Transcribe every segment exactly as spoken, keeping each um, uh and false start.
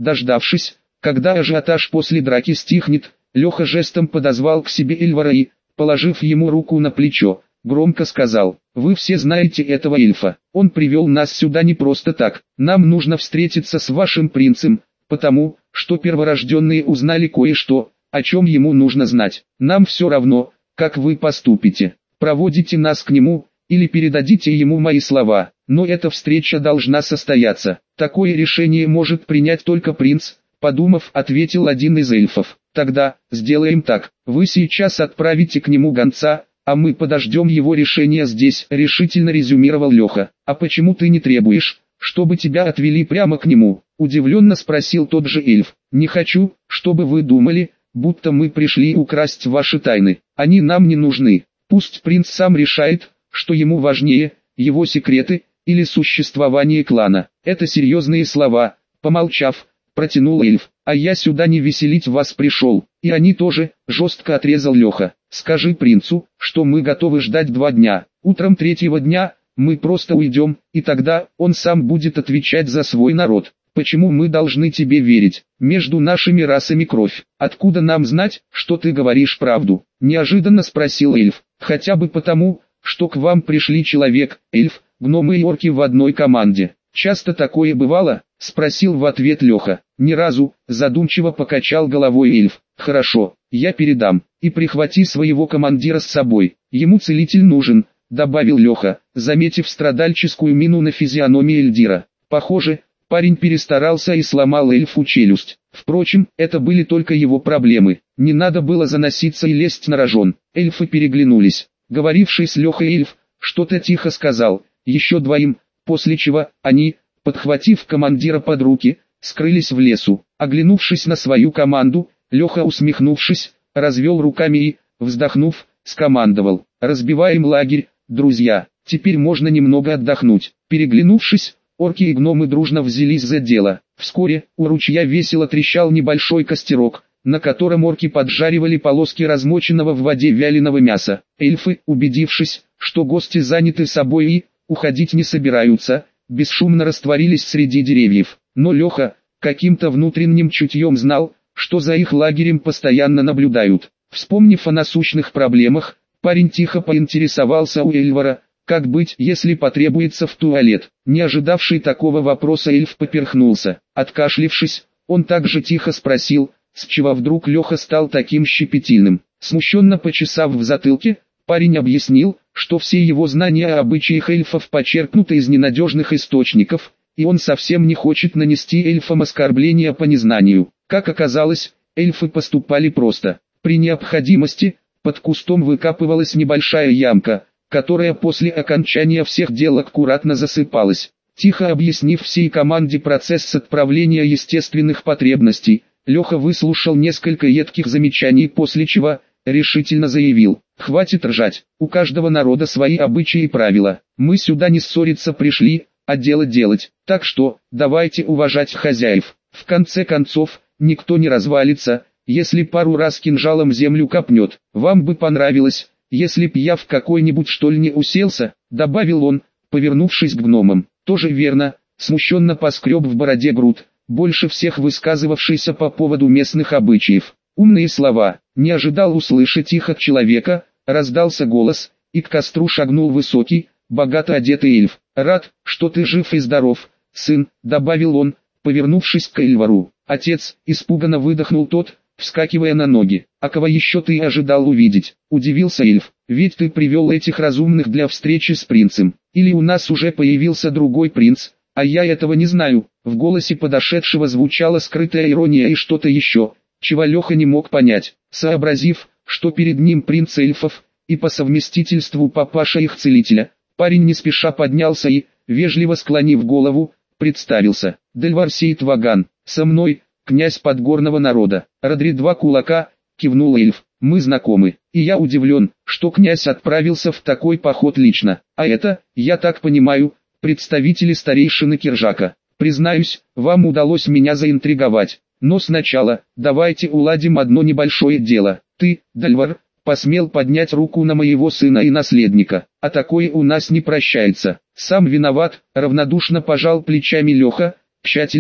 Дождавшись, когда ажиотаж после драки стихнет, Леха жестом подозвал к себе Эльвара и, положив ему руку на плечо, громко сказал: «Вы все знаете этого эльфа. Он привел нас сюда не просто так. Нам нужно встретиться с вашим принцем, потому, что перворожденные узнали кое-что, о чем ему нужно знать. Нам все равно, как вы поступите. Проводите нас к нему, или передадите ему мои слова, но эта встреча должна состояться. Такое решение может принять только принц», подумав, ответил один из эльфов. «Тогда, сделаем так, вы сейчас отправите к нему гонца, а мы подождем его решения здесь», решительно резюмировал Леха. «А почему ты не требуешь, чтобы тебя отвели прямо к нему?» удивленно спросил тот же эльф. «Не хочу, чтобы вы думали, будто мы пришли украсть ваши тайны. Они нам не нужны. Пусть принц сам решает, что ему важнее, его секреты, или существование клана». «Это серьезные слова», помолчав, протянул эльф. «А я сюда не веселить вас пришел». «И они тоже», жестко отрезал Леха. «Скажи принцу, что мы готовы ждать два дня. Утром третьего дня мы просто уйдем, и тогда он сам будет отвечать за свой народ. Почему мы должны тебе верить? Между нашими расами кровь. Откуда нам знать, что ты говоришь правду?» неожиданно спросил эльф. «Хотя бы потому, что к вам пришли человек, эльф, гномы и орки в одной команде. Часто такое бывало?» спросил в ответ Леха. «Ни разу», задумчиво покачал головой эльф. «Хорошо, я передам. И прихвати своего командира с собой. Ему целитель нужен», добавил Леха, заметив страдальческую мину на физиономии Эльдира. Похоже, парень перестарался и сломал эльфу челюсть. Впрочем, это были только его проблемы. Не надо было заноситься и лезть на рожон. Эльфы переглянулись. Говоривший с Лехой эльф что-то тихо сказал еще двоим, после чего они, подхватив командира под руки, скрылись в лесу. Оглянувшись на свою команду, Леха, усмехнувшись, развел руками и, вздохнув, скомандовал: «Разбиваем лагерь, друзья, теперь можно немного отдохнуть». Переглянувшись, орки и гномы дружно взялись за дело. Вскоре у ручья весело трещал небольшой костерок, на котором орки поджаривали полоски размоченного в воде вяленого мяса. Эльфы, убедившись, что гости заняты собой и уходить не собираются, бесшумно растворились среди деревьев. Но Леха, каким-то внутренним чутьем знал, что за их лагерем постоянно наблюдают. Вспомнив о насущных проблемах, парень тихо поинтересовался у Эльвара, как быть, если потребуется в туалет. Не ожидавший такого вопроса эльф поперхнулся. Откашлившись, он также тихо спросил, с чего вдруг Леха стал таким щепетильным. Смущенно почесав в затылке, парень объяснил, что все его знания о обычаях эльфов почерпнуты из ненадежных источников, и он совсем не хочет нанести эльфам оскорбление по незнанию. Как оказалось, эльфы поступали просто. При необходимости, под кустом выкапывалась небольшая ямка, которая после окончания всех дел аккуратно засыпалась. Тихо объяснив всей команде процесс отправления естественных потребностей, Леха выслушал несколько едких замечаний, после чего решительно заявил: «Хватит ржать, у каждого народа свои обычаи и правила. Мы сюда не ссориться пришли, а дело делать, так что, давайте уважать хозяев. В конце концов, никто не развалится, если пару раз кинжалом землю копнет. Вам бы понравилось, если б я в какой-нибудь штольне уселся», добавил он, повернувшись к гномам. «Тоже верно», смущенно поскреб в бороде груд, больше всех высказывавшийся по поводу местных обычаев. «Умные слова». Не ожидал услышать их от человека, раздался голос, и к костру шагнул высокий, богато одетый эльф. «Рад, что ты жив и здоров, сын», добавил он, повернувшись к Эльвару. «Отец», испуганно выдохнул тот, вскакивая на ноги. «А кого еще ты ожидал увидеть?» удивился эльф. «Ведь ты привел этих разумных для встречи с принцем. Или у нас уже появился другой принц, а я этого не знаю». В голосе подошедшего звучала скрытая ирония и что-то еще, чего Леха не мог понять. Сообразив, что перед ним принц эльфов, и по совместительству папаша их целителя, парень не спеша поднялся и, вежливо склонив голову, представился: «Дельвар Сейт Ваган, со мной, князь подгорного народа». «Родри два кулака», кивнул эльф, «мы знакомы, и я удивлен, что князь отправился в такой поход лично. А это, я так понимаю, представители старейшины Киржака. Признаюсь, вам удалось меня заинтриговать. Но сначала, давайте уладим одно небольшое дело. Ты, Дельвар, посмел поднять руку на моего сына и наследника, а такое у нас не прощается». «Сам виноват», равнодушно пожал плечами Леха, тщательно,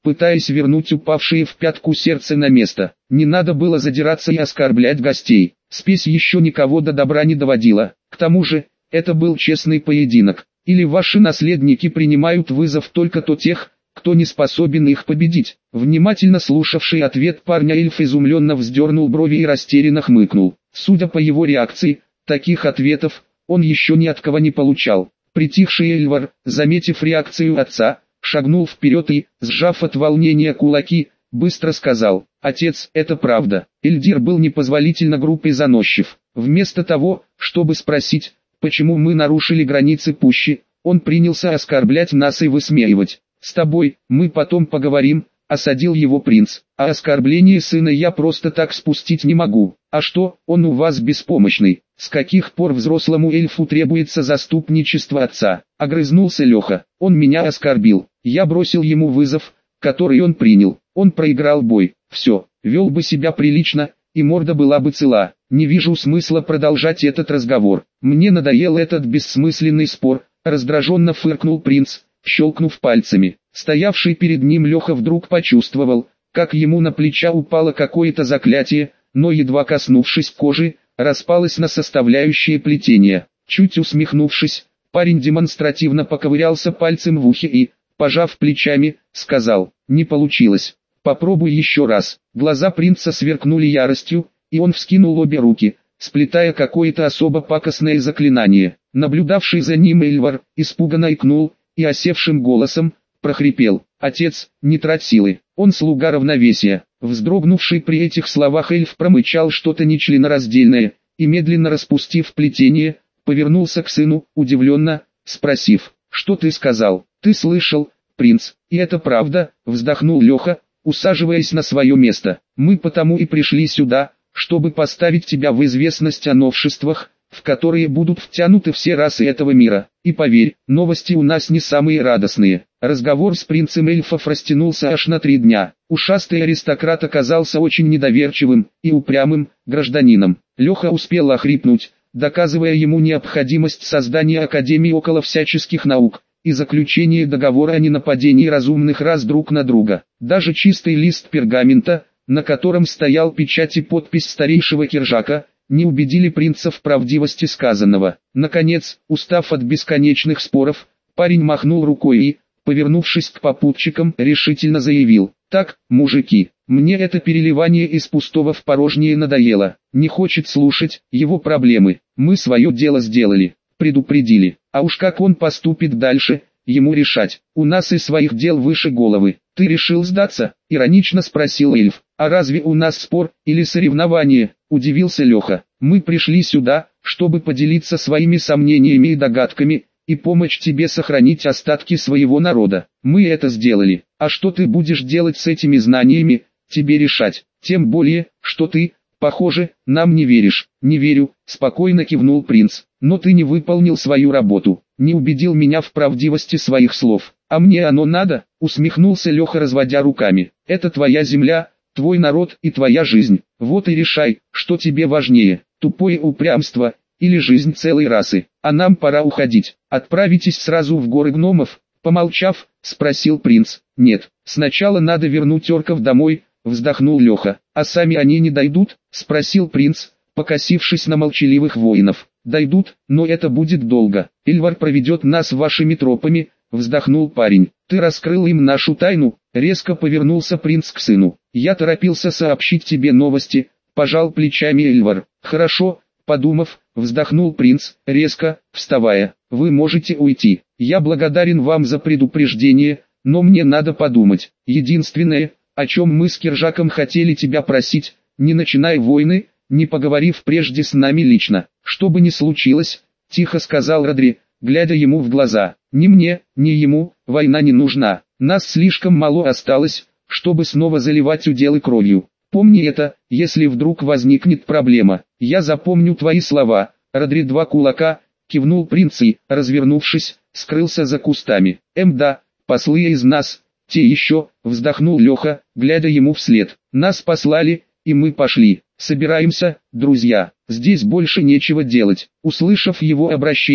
пытаясь вернуть упавшее в пятку сердце на место. Не надо было задираться и оскорблять гостей. Спесь еще никого до добра не доводила. К тому же, это был честный поединок. Или ваши наследники принимают вызов только то тех, кто не способен их победить. Внимательно слушавший ответ парня эльф изумленно вздернул брови и растерянно хмыкнул. Судя по его реакции, таких ответов он еще ни от кого не получал. Притихший Эльвар, заметив реакцию отца, шагнул вперед и, сжав от волнения кулаки, быстро сказал: «Отец, это правда». Эльдир был непозволительно груб и заносчив. Вместо того, чтобы спросить, почему мы нарушили границы пущи, он принялся оскорблять нас и высмеивать. «С тобой, мы потом поговорим», — осадил его принц. «А оскорбление сына я просто так спустить не могу. А что, он у вас беспомощный? С каких пор взрослому эльфу требуется заступничество отца?» — огрызнулся Леха. «Он меня оскорбил. Я бросил ему вызов, который он принял. Он проиграл бой. Все, вел бы себя прилично, и морда была бы цела. Не вижу смысла продолжать этот разговор. Мне надоел этот бессмысленный спор», — раздраженно фыркнул принц, щелкнув пальцами. Стоявший перед ним Леха вдруг почувствовал, как ему на плеча упало какое-то заклятие, но едва коснувшись кожи, распалось на составляющие плетения. Чуть усмехнувшись, парень демонстративно поковырялся пальцем в ухе и, пожав плечами, сказал: «Не получилось. Попробуй еще раз». Глаза принца сверкнули яростью, и он вскинул обе руки, сплетая какое-то особо пакостное заклинание. Наблюдавший за ним Эльвар испуганно икнул и осевшим голосом прохрипел: «Отец, не трать силы, он слуга равновесия». Вздрогнувший при этих словах эльф промычал что-то нечленораздельное, и медленно распустив плетение, повернулся к сыну, удивленно, спросив: «Что ты сказал?» «Ты слышал, принц, и это правда», — вздохнул Леха, усаживаясь на свое место. «Мы потому и пришли сюда, чтобы поставить тебя в известность о новшествах, в которые будут втянуты все расы этого мира. И поверь, новости у нас не самые радостные». Разговор с принцем эльфов растянулся аж на три дня. Ушастый аристократ оказался очень недоверчивым и упрямым гражданином. Леха успел охрипнуть, доказывая ему необходимость создания Академии около всяческих наук и заключения договора о ненападении разумных рас друг на друга. Даже чистый лист пергамента, на котором стоял печать и подпись старейшего Киржака, не убедили принца в правдивости сказанного. Наконец, устав от бесконечных споров, парень махнул рукой и, повернувшись к попутчикам, решительно заявил: «Так, мужики, мне это переливание из пустого в порожнее надоело. Не хочет слушать его проблемы. Мы свое дело сделали, предупредили. А уж как он поступит дальше, ему решать. У нас и своих дел выше головы». «Ты решил сдаться?» — иронично спросил эльф. «А разве у нас спор или соревнование?» — удивился Леха. «Мы пришли сюда, чтобы поделиться своими сомнениями и догадками, и помочь тебе сохранить остатки своего народа. Мы это сделали. А что ты будешь делать с этими знаниями, тебе решать. Тем более, что ты, похоже, нам не веришь». «Не верю», — спокойно кивнул принц. «Но ты не выполнил свою работу, не убедил меня в правдивости своих слов. А мне оно надо?» — усмехнулся Леха, разводя руками. «Это твоя земля, твой народ и твоя жизнь. Вот и решай, что тебе важнее, тупое упрямство или жизнь целой расы. А нам пора уходить. Отправитесь сразу в горы гномов?» Помолчав, спросил принц. «Нет, сначала надо вернуть орков домой», — вздохнул Леха. «А сами они не дойдут?» — спросил принц, покосившись на молчаливых воинов. «Дойдут, но это будет долго. Эльвар проведет нас вашими тропами», — вздохнул парень. «Ты раскрыл им нашу тайну?» — резко повернулся принц к сыну. «Я торопился сообщить тебе новости», — пожал плечами Эльвар. «Хорошо», — подумав, вздохнул принц, резко, вставая. «Вы можете уйти. Я благодарен вам за предупреждение, но мне надо подумать. Единственное, о чем мы с Киржаком хотели тебя просить, не начинай войны, не поговорив прежде с нами лично. Что бы ни случилось», — тихо сказал Родри, глядя ему в глаза. «Ни мне, ни ему, война не нужна. Нас слишком мало осталось, чтобы снова заливать уделы кровью. Помни это, если вдруг возникнет проблема. Я запомню твои слова». Родри два кулака, кивнул принц и, развернувшись, скрылся за кустами. «Эм да, послы из нас, те еще», — вздохнул Леха, глядя ему вслед. «Нас послали, и мы пошли. Собираемся, друзья, здесь больше нечего делать». Услышав его обращение,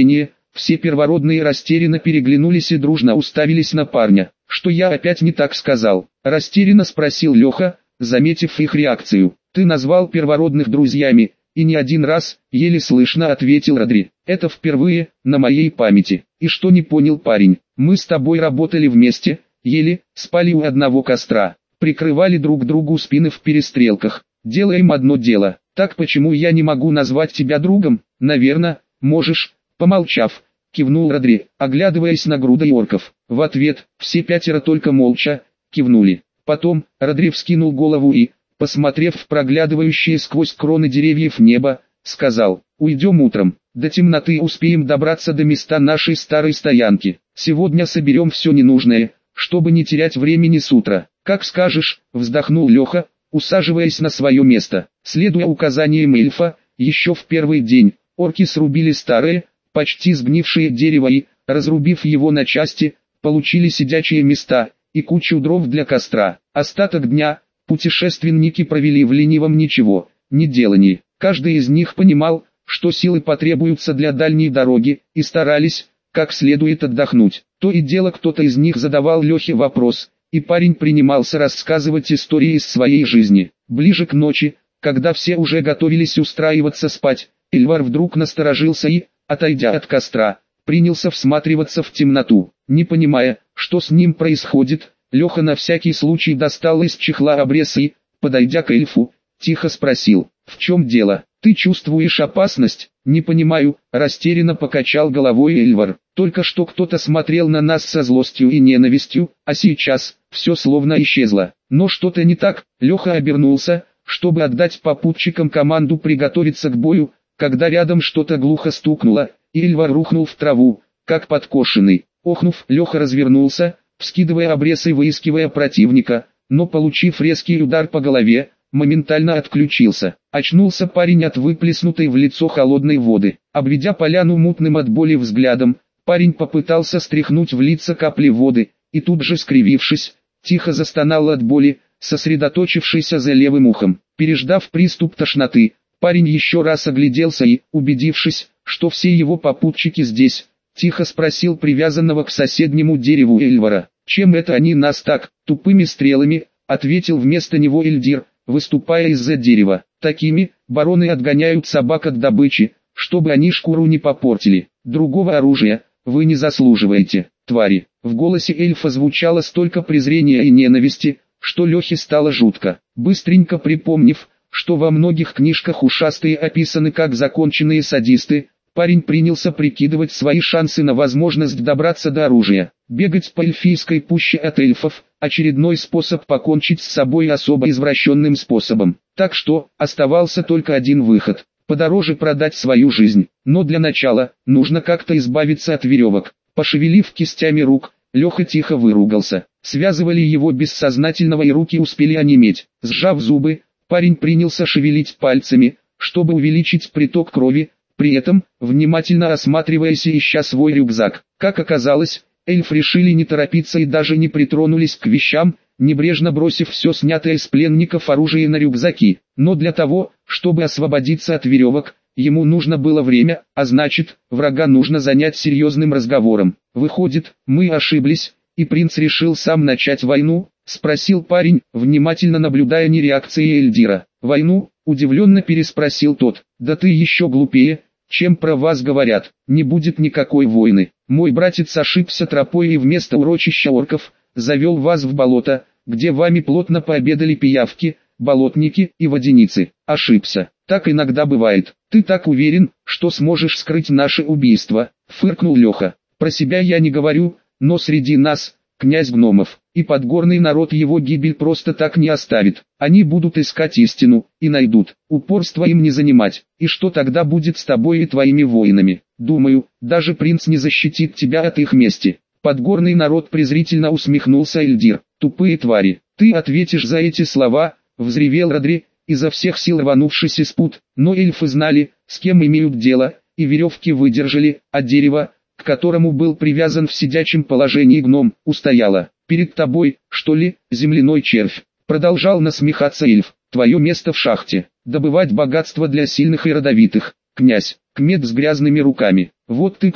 Все первородные растерянно переглянулись и дружно уставились на парня. «Что я опять не так сказал?» – растерянно спросил Леха, заметив их реакцию. «Ты назвал первородных друзьями, и не один раз», – еле слышно ответил Родри. «Это впервые, на моей памяти». «И что не понял парень? Мы с тобой работали вместе, ели, спали у одного костра, прикрывали друг другу спины в перестрелках, делаем одно дело. Так почему я не могу назвать тебя другом?» «Наверно, можешь», – помолчав, кивнул Родри, оглядываясь на груды орков. В ответ, все пятеро только молча кивнули. Потом, Родри вскинул голову и, посмотрев в проглядывающее сквозь кроны деревьев небо, сказал: «Уйдем утром, до темноты успеем добраться до места нашей старой стоянки. Сегодня соберем все ненужное, чтобы не терять времени с утра». «Как скажешь», — вздохнул Леха, усаживаясь на свое место. Следуя указаниям эльфа, еще в первый день, орки срубили старое, почти сгнившее дерево и, разрубив его на части, получили сидячие места и кучу дров для костра. Остаток дня путешественники провели в ленивом ничего не делании. Каждый из них понимал, что силы потребуются для дальней дороги, и старались, как следует отдохнуть. То и дело кто-то из них задавал Лехе вопрос, и парень принимался рассказывать истории из своей жизни. Ближе к ночи, когда все уже готовились устраиваться спать, Эльвар вдруг насторожился и, отойдя от костра, принялся всматриваться в темноту. Не понимая, что с ним происходит, Леха на всякий случай достал из чехла обрез и, подойдя к эльфу, тихо спросил: «В чем дело? Ты чувствуешь опасность?» «Не понимаю», — растерянно покачал головой Эльвар. «Только что кто-то смотрел на нас со злостью и ненавистью, а сейчас все словно исчезло. Но что-то не так». Леха обернулся, чтобы отдать попутчикам команду приготовиться к бою, когда рядом что-то глухо стукнуло, и Эльвар рухнул в траву, как подкошенный. Охнув, Леха развернулся, вскидывая обрез и выискивая противника, но, получив резкий удар по голове, моментально отключился. Очнулся парень от выплеснутой в лицо холодной воды. Обведя поляну мутным от боли взглядом, парень попытался стряхнуть в лица капли воды, и тут же, скривившись, тихо застонал от боли, сосредоточившийся за левым ухом. Переждав приступ тошноты, парень еще раз огляделся и, убедившись, что все его попутчики здесь, тихо спросил привязанного к соседнему дереву Эльвара: «Чем это они нас так, тупыми стрелами?» — ответил вместо него Эльдир, выступая из-за дерева. «Такими бароны отгоняют собак от добычи, чтобы они шкуру не попортили. Другого оружия вы не заслуживаете, твари». В голосе эльфа звучало столько презрения и ненависти, что Лехе стало жутко. Быстренько припомнив, что во многих книжках ушастые описаны как законченные садисты, парень принялся прикидывать свои шансы на возможность добраться до оружия. Бегать по эльфийской пуще от эльфов – очередной способ покончить с собой особо извращенным способом. Так что, оставался только один выход – подороже продать свою жизнь. Но для начала, нужно как-то избавиться от веревок. Пошевелив кистями рук, Леха тихо выругался. Связывали его бессознательного, и руки успели онеметь. Сжав зубы, парень принялся шевелить пальцами, чтобы увеличить приток крови, при этом, внимательно осматриваясь и ища свой рюкзак. Как оказалось, эльф решили не торопиться и даже не притронулись к вещам, небрежно бросив все снятое с пленников оружие на рюкзаки. Но для того, чтобы освободиться от веревок, ему нужно было время, а значит, врага нужно занять серьезным разговором. «Выходит, мы ошиблись, и принц решил сам начать войну?» — спросил парень, внимательно наблюдая не реакции Эльдира. «Войну?» — удивленно переспросил тот. «Да ты еще глупее, чем про вас говорят. Не будет никакой войны. Мой братец ошибся тропой и вместо урочища орков завел вас в болото, где вами плотно пообедали пиявки, болотники и водяницы. Ошибся. Так иногда бывает. Ты так уверен, что сможешь скрыть наше убийство?» — фыркнул Леха. «Про себя я не говорю, но среди нас, князь гномов, и подгорный народ его гибель просто так не оставит. Они будут искать истину, и найдут. Упорство им не занимать. И что тогда будет с тобой и твоими воинами? Думаю, даже принц не защитит тебя от их мести». Подгорный народ презрительно усмехнулся Эльдир. «Тупые твари, ты ответишь за эти слова?» — взревел Родри, изо всех сил рванувшись из пут. Но эльфы знали, с кем имеют дело, и веревки выдержали, а дерево, к которому был привязан в сидячем положении гном, устояло. «Перед тобой, что ли, земляной червь?» — продолжал насмехаться эльф. «Твое место в шахте, добывать богатство для сильных и родовитых. Князь, кмет с грязными руками. Вот ты кто,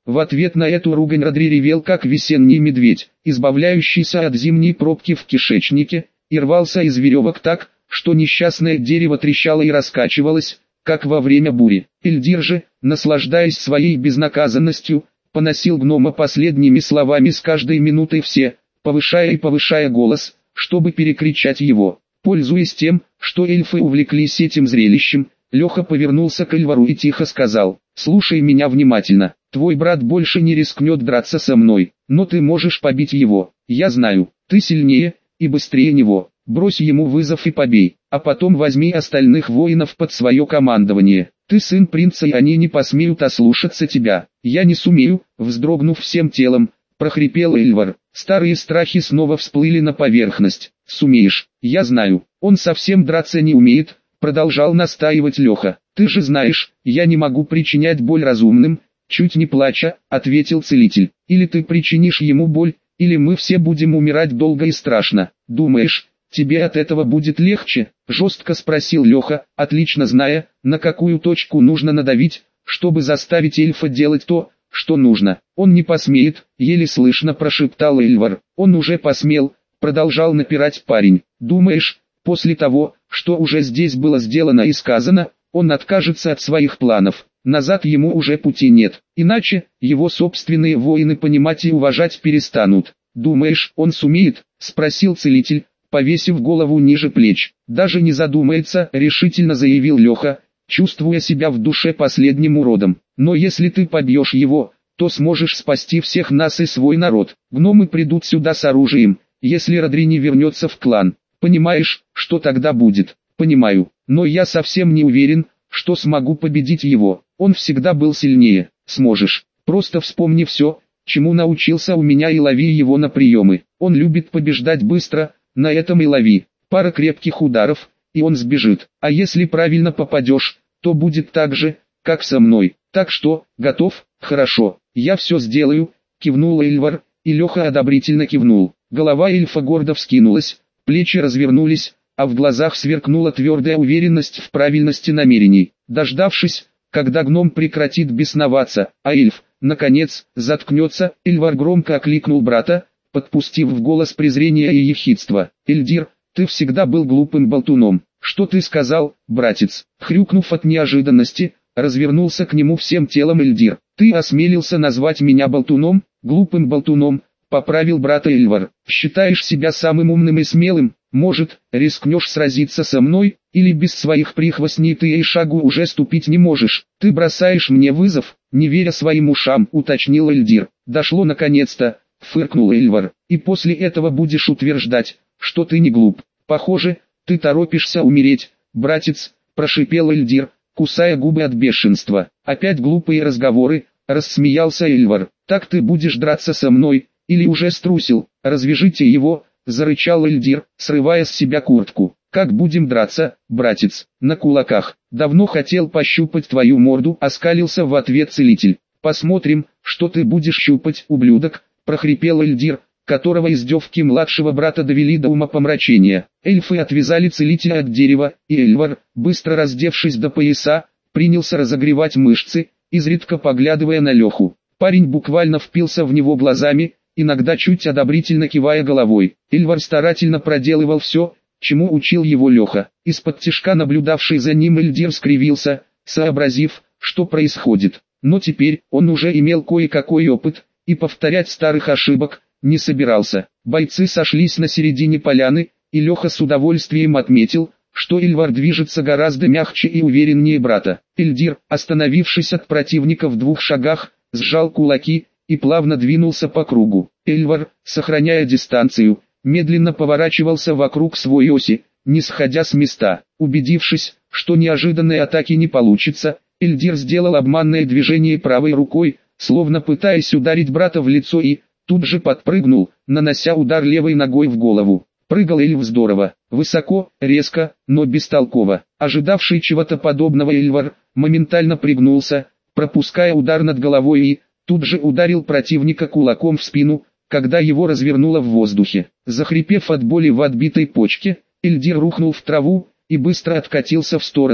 В ответ на эту ругань Родри ревел как весенний медведь, избавляющийся от зимней пробки в кишечнике, и рвался из веревок так, что несчастное дерево трещало и раскачивалось, как во время бури. Эльдир же, наслаждаясь своей безнаказанностью, поносил гнома последними словами с каждой минутой все, повышая и повышая голос, чтобы перекричать его. Пользуясь тем, что эльфы увлеклись этим зрелищем, Леха повернулся к Эльвару и тихо сказал: «Слушай меня внимательно, твой брат больше не рискнет драться со мной, но ты можешь побить его, я знаю, ты сильнее и быстрее него, брось ему вызов и побей, а потом возьми остальных воинов под свое командование, ты сын принца и они не посмеют ослушаться тебя». «Я не сумею», вздрогнув всем телом, прохрипел Эльвар. Старые страхи снова всплыли на поверхность. «Сумеешь, я знаю, он совсем драться не умеет», продолжал настаивать Леха. «Ты же знаешь, я не могу причинять боль разумным», чуть не плача, ответил целитель. «Или ты причинишь ему боль, или мы все будем умирать долго и страшно. Думаешь, тебе от этого будет легче?» Жестко спросил Леха, отлично зная, на какую точку нужно надавить, чтобы заставить эльфа делать то, что нужно. «Он не посмеет», еле слышно прошептал Эльвар. «Он уже посмел», продолжал напирать парень. «Думаешь, после того, что уже здесь было сделано и сказано, он откажется от своих планов? Назад ему уже пути нет, иначе его собственные воины понимать и уважать перестанут». «Думаешь, он сумеет?» — спросил целитель, повесив голову ниже плеч. «Даже не задумается», — решительно заявил Леха, чувствуя себя в душе последним уродом. «Но если ты побьешь его, то сможешь спасти всех нас и свой народ. Гномы придут сюда с оружием, если Родри не вернется в клан. Понимаешь, что тогда будет?» «Понимаю, но я совсем не уверен, что смогу победить его. Он всегда был сильнее». «Сможешь. Просто вспомни все, чему научился у меня, и лови его на приемы. Он любит побеждать быстро, на этом и лови. Пара крепких ударов, и он сбежит. А если правильно попадешь, то будет так же, как со мной. Так что, готов?» «Хорошо, я все сделаю», кивнул Эльвар, и Леха одобрительно кивнул. Голова эльфа гордо вскинулась, плечи развернулись, а в глазах сверкнула твердая уверенность в правильности намерений. Дождавшись, когда гном прекратит бесноваться, а эльф, наконец, заткнется, Эльвар громко окликнул брата, подпустив в голос презрение и ехидство. «Эльдир, ты всегда был глупым болтуном». «Что ты сказал, братец?» Хрюкнув от неожиданности, развернулся к нему всем телом Эльдир. «Ты осмелился назвать меня болтуном?» «Глупым болтуном», поправил брата Эльвар. «Считаешь себя самым умным и смелым? Может, рискнешь сразиться со мной, или без своих прихвостней ты и шагу уже ступить не можешь? Ты бросаешь мне вызов?» Не веря своим ушам, уточнил Эльдир. «Дошло наконец-то», фыркнул Эльвар. «И после этого будешь утверждать, что ты не глуп. Похоже, ты торопишься умереть, братец», прошипел Эльдир, кусая губы от бешенства. «Опять глупые разговоры», рассмеялся Эльвар. «Так ты будешь драться со мной, или уже струсил? Развяжите его», зарычал Эльдир, срывая с себя куртку. «Как будем драться, братец?» «На кулаках. Давно хотел пощупать твою морду», оскалился в ответ целитель. «Посмотрим, что ты будешь щупать, ублюдок», прохрипел Эльдир, которого издевки младшего брата довели до умопомрачения. Эльфы отвязали целителя от дерева, и Эльвар, быстро раздевшись до пояса, принялся разогревать мышцы, изредка поглядывая на Леху. Парень буквально впился в него глазами, иногда чуть одобрительно кивая головой. Эльвар старательно проделывал все, чему учил его Леха. Из-под тишка наблюдавший за ним Эльдир скривился, сообразив, что происходит. Но теперь он уже имел кое-какой опыт, и повторять старых ошибок не собирался. Бойцы сошлись на середине поляны, и Леха с удовольствием отметил, что Эльвар движется гораздо мягче и увереннее брата. Эльдир, остановившись от противника в двух шагах, сжал кулаки и плавно двинулся по кругу. Эльвар, сохраняя дистанцию, медленно поворачивался вокруг своей оси, не сходя с места. Убедившись, что неожиданной атаки не получится, Эльдир сделал обманное движение правой рукой, словно пытаясь ударить брата в лицо, и тут же подпрыгнул, нанося удар левой ногой в голову. Прыгал эльф здорово, высоко, резко, но бестолково. Ожидавший чего-то подобного Эльвар моментально пригнулся, пропуская удар над головой, и тут же ударил противника кулаком в спину, когда его развернуло в воздухе. Захрипев от боли в отбитой почке, Эльдир рухнул в траву и быстро откатился в сторону,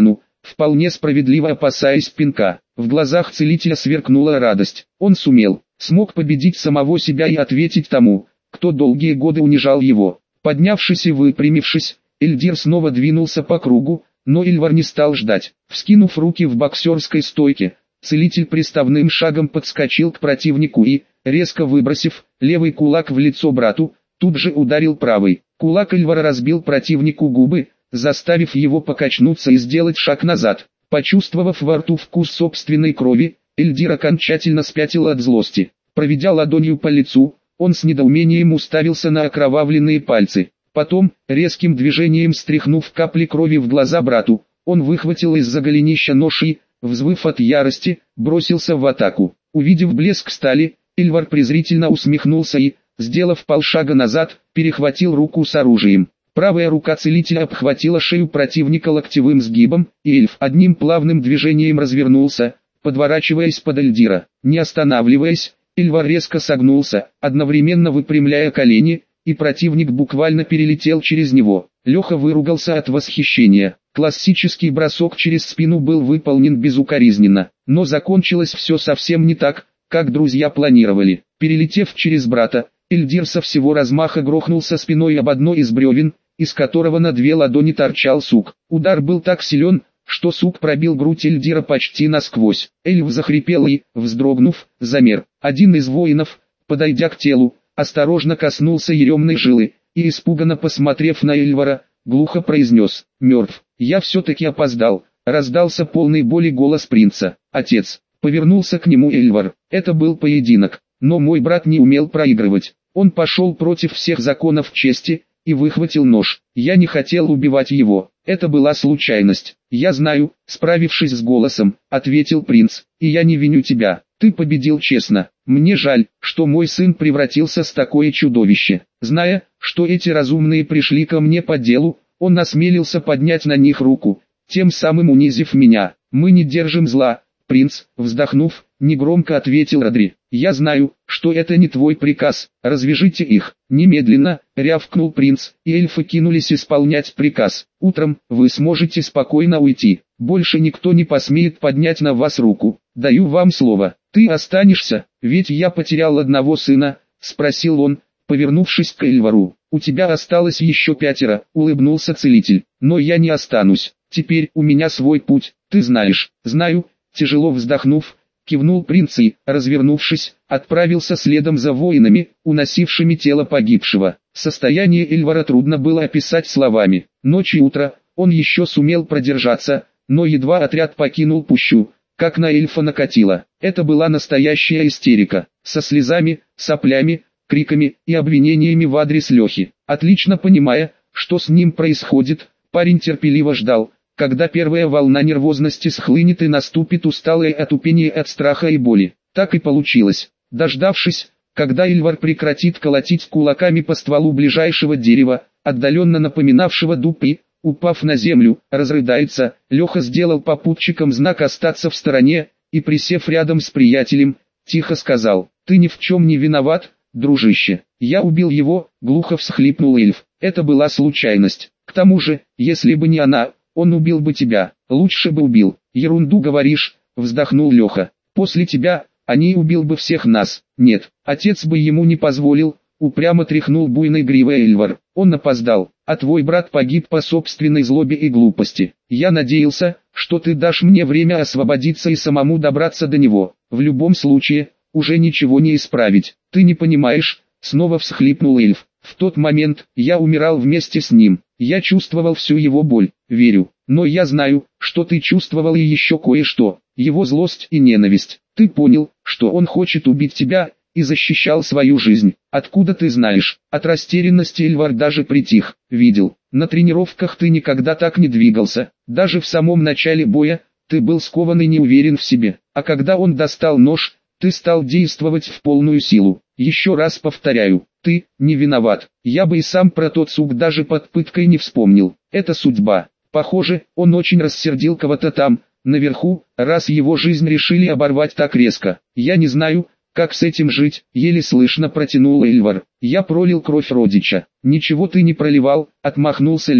вполне справедливо опасаясь пинка. В глазах целителя сверкнула радость. Он сумел, смог победить самого себя и ответить тому, кто долгие годы унижал его. Поднявшись и выпрямившись, Эльдир снова двинулся по кругу, но Ильвар не стал ждать. Вскинув руки в боксерской стойке, целитель приставным шагом подскочил к противнику и, резко выбросив левый кулак в лицо брату, тут же ударил правый. Кулак Ильвара разбил противнику губы, заставив его покачнуться и сделать шаг назад. Почувствовав во рту вкус собственной крови, Эльдир окончательно спятил от злости. Проведя ладонью по лицу, он с недоумением уставился на окровавленные пальцы. Потом, резким движением стряхнув капли крови в глаза брату, он выхватил из-за голенища нож и, взвыв от ярости, бросился в атаку. Увидев блеск стали, Ильвар презрительно усмехнулся и, сделав полшага назад, перехватил руку с оружием. Правая рука целителя обхватила шею противника локтевым сгибом, и эльф одним плавным движением развернулся, подворачиваясь под Эльдира. Не останавливаясь, Ильвар резко согнулся, одновременно выпрямляя колени, и противник буквально перелетел через него. Леха выругался от восхищения. Классический бросок через спину был выполнен безукоризненно, но закончилось все совсем не так, как друзья планировали. Перелетев через брата, Эльдир со всего размаха грохнулся спиной об одно из бревен, из которого на две ладони торчал сук. Удар был так силен, что сук пробил грудь Эльдира почти насквозь. Эльф захрипел и, вздрогнув, замер. Один из воинов, подойдя к телу, осторожно коснулся еремной жилы, и испуганно посмотрев на Эльвара, глухо произнес: «Мертв». «Я все-таки опоздал», — раздался полный боли голос принца. «Отец». Повернулся к нему Эльвар. Это был поединок, но мой брат не умел проигрывать. Он пошел против всех законов чести и выхватил нож. Я не хотел убивать его, это была случайность. «Я знаю», — справившись с голосом, ответил принц, — «и я не виню тебя, ты победил честно. Мне жаль, что мой сын превратился в такое чудовище». Зная, что эти разумные пришли ко мне по делу, он осмелился поднять на них руку, тем самым унизив меня. «Мы не держим зла, принц», — вздохнув, негромко ответил Родри. «Я знаю, что это не твой приказ, развяжите их». Немедленно, рявкнул принц, и эльфы кинулись исполнять приказ. «Утром вы сможете спокойно уйти, больше никто не посмеет поднять на вас руку, даю вам слово». «Ты останешься, ведь я потерял одного сына?» — спросил он, повернувшись к Эльвару. «У тебя осталось еще пятеро», — улыбнулся целитель. «Но я не останусь, теперь у меня свой путь, ты знаешь». «Знаю», — тяжело вздохнув, кивнул принц и, развернувшись, отправился следом за воинами, уносившими тело погибшего. Состояние Эльвара трудно было описать словами. Ночь и утро, он еще сумел продержаться, но едва отряд покинул пущу, как на эльфа накатило. Это была настоящая истерика, со слезами, соплями, криками и обвинениями в адрес Лехи. Отлично понимая, что с ним происходит, парень терпеливо ждал, когда первая волна нервозности схлынет и наступит усталое отупение от страха и боли. Так и получилось. Дождавшись, когда Эльвар прекратит колотить кулаками по стволу ближайшего дерева, отдаленно напоминавшего дуб и, упав на землю, разрыдается, Леха сделал попутчикам знак остаться в стороне, и присев рядом с приятелем, тихо сказал: «Ты ни в чем не виноват, дружище. Я убил его», — глухо всхлипнул эльф. «Это была случайность. К тому же, если бы не она, он убил бы тебя. Лучше бы убил». «Ерунду говоришь», — вздохнул Леха. «После тебя, они убил бы всех нас». «Нет, отец бы ему не позволил», — упрямо тряхнул буйной гривой Эльвар. «Он опоздал, а твой брат погиб по собственной злобе и глупости. Я надеялся, что ты дашь мне время освободиться и самому добраться до него. В любом случае, уже ничего не исправить. Ты не понимаешь», — снова всхлипнул эльф. «В тот момент, я умирал вместе с ним. Я чувствовал всю его боль, верю. Но я знаю, что ты чувствовал и еще кое-что. Его злость и ненависть. Ты понял, что он хочет убить тебя, и защищал свою жизнь. Откуда ты знаешь?» От растерянности Эльвар даже притих. «Видел. На тренировках ты никогда так не двигался. Даже в самом начале боя, ты был скован и не уверен в себе. А когда он достал нож, ты стал действовать в полную силу. Еще раз повторяю, ты не виноват. Я бы и сам про тот сук даже под пыткой не вспомнил. Это судьба. Похоже, он очень рассердил кого-то там, наверху, раз его жизнь решили оборвать так резко. Я не знаю, как с этим жить», — еле слышно протянул Эльвар. «Я пролил кровь родича». «Ничего ты не проливал», — отмахнулся Леха.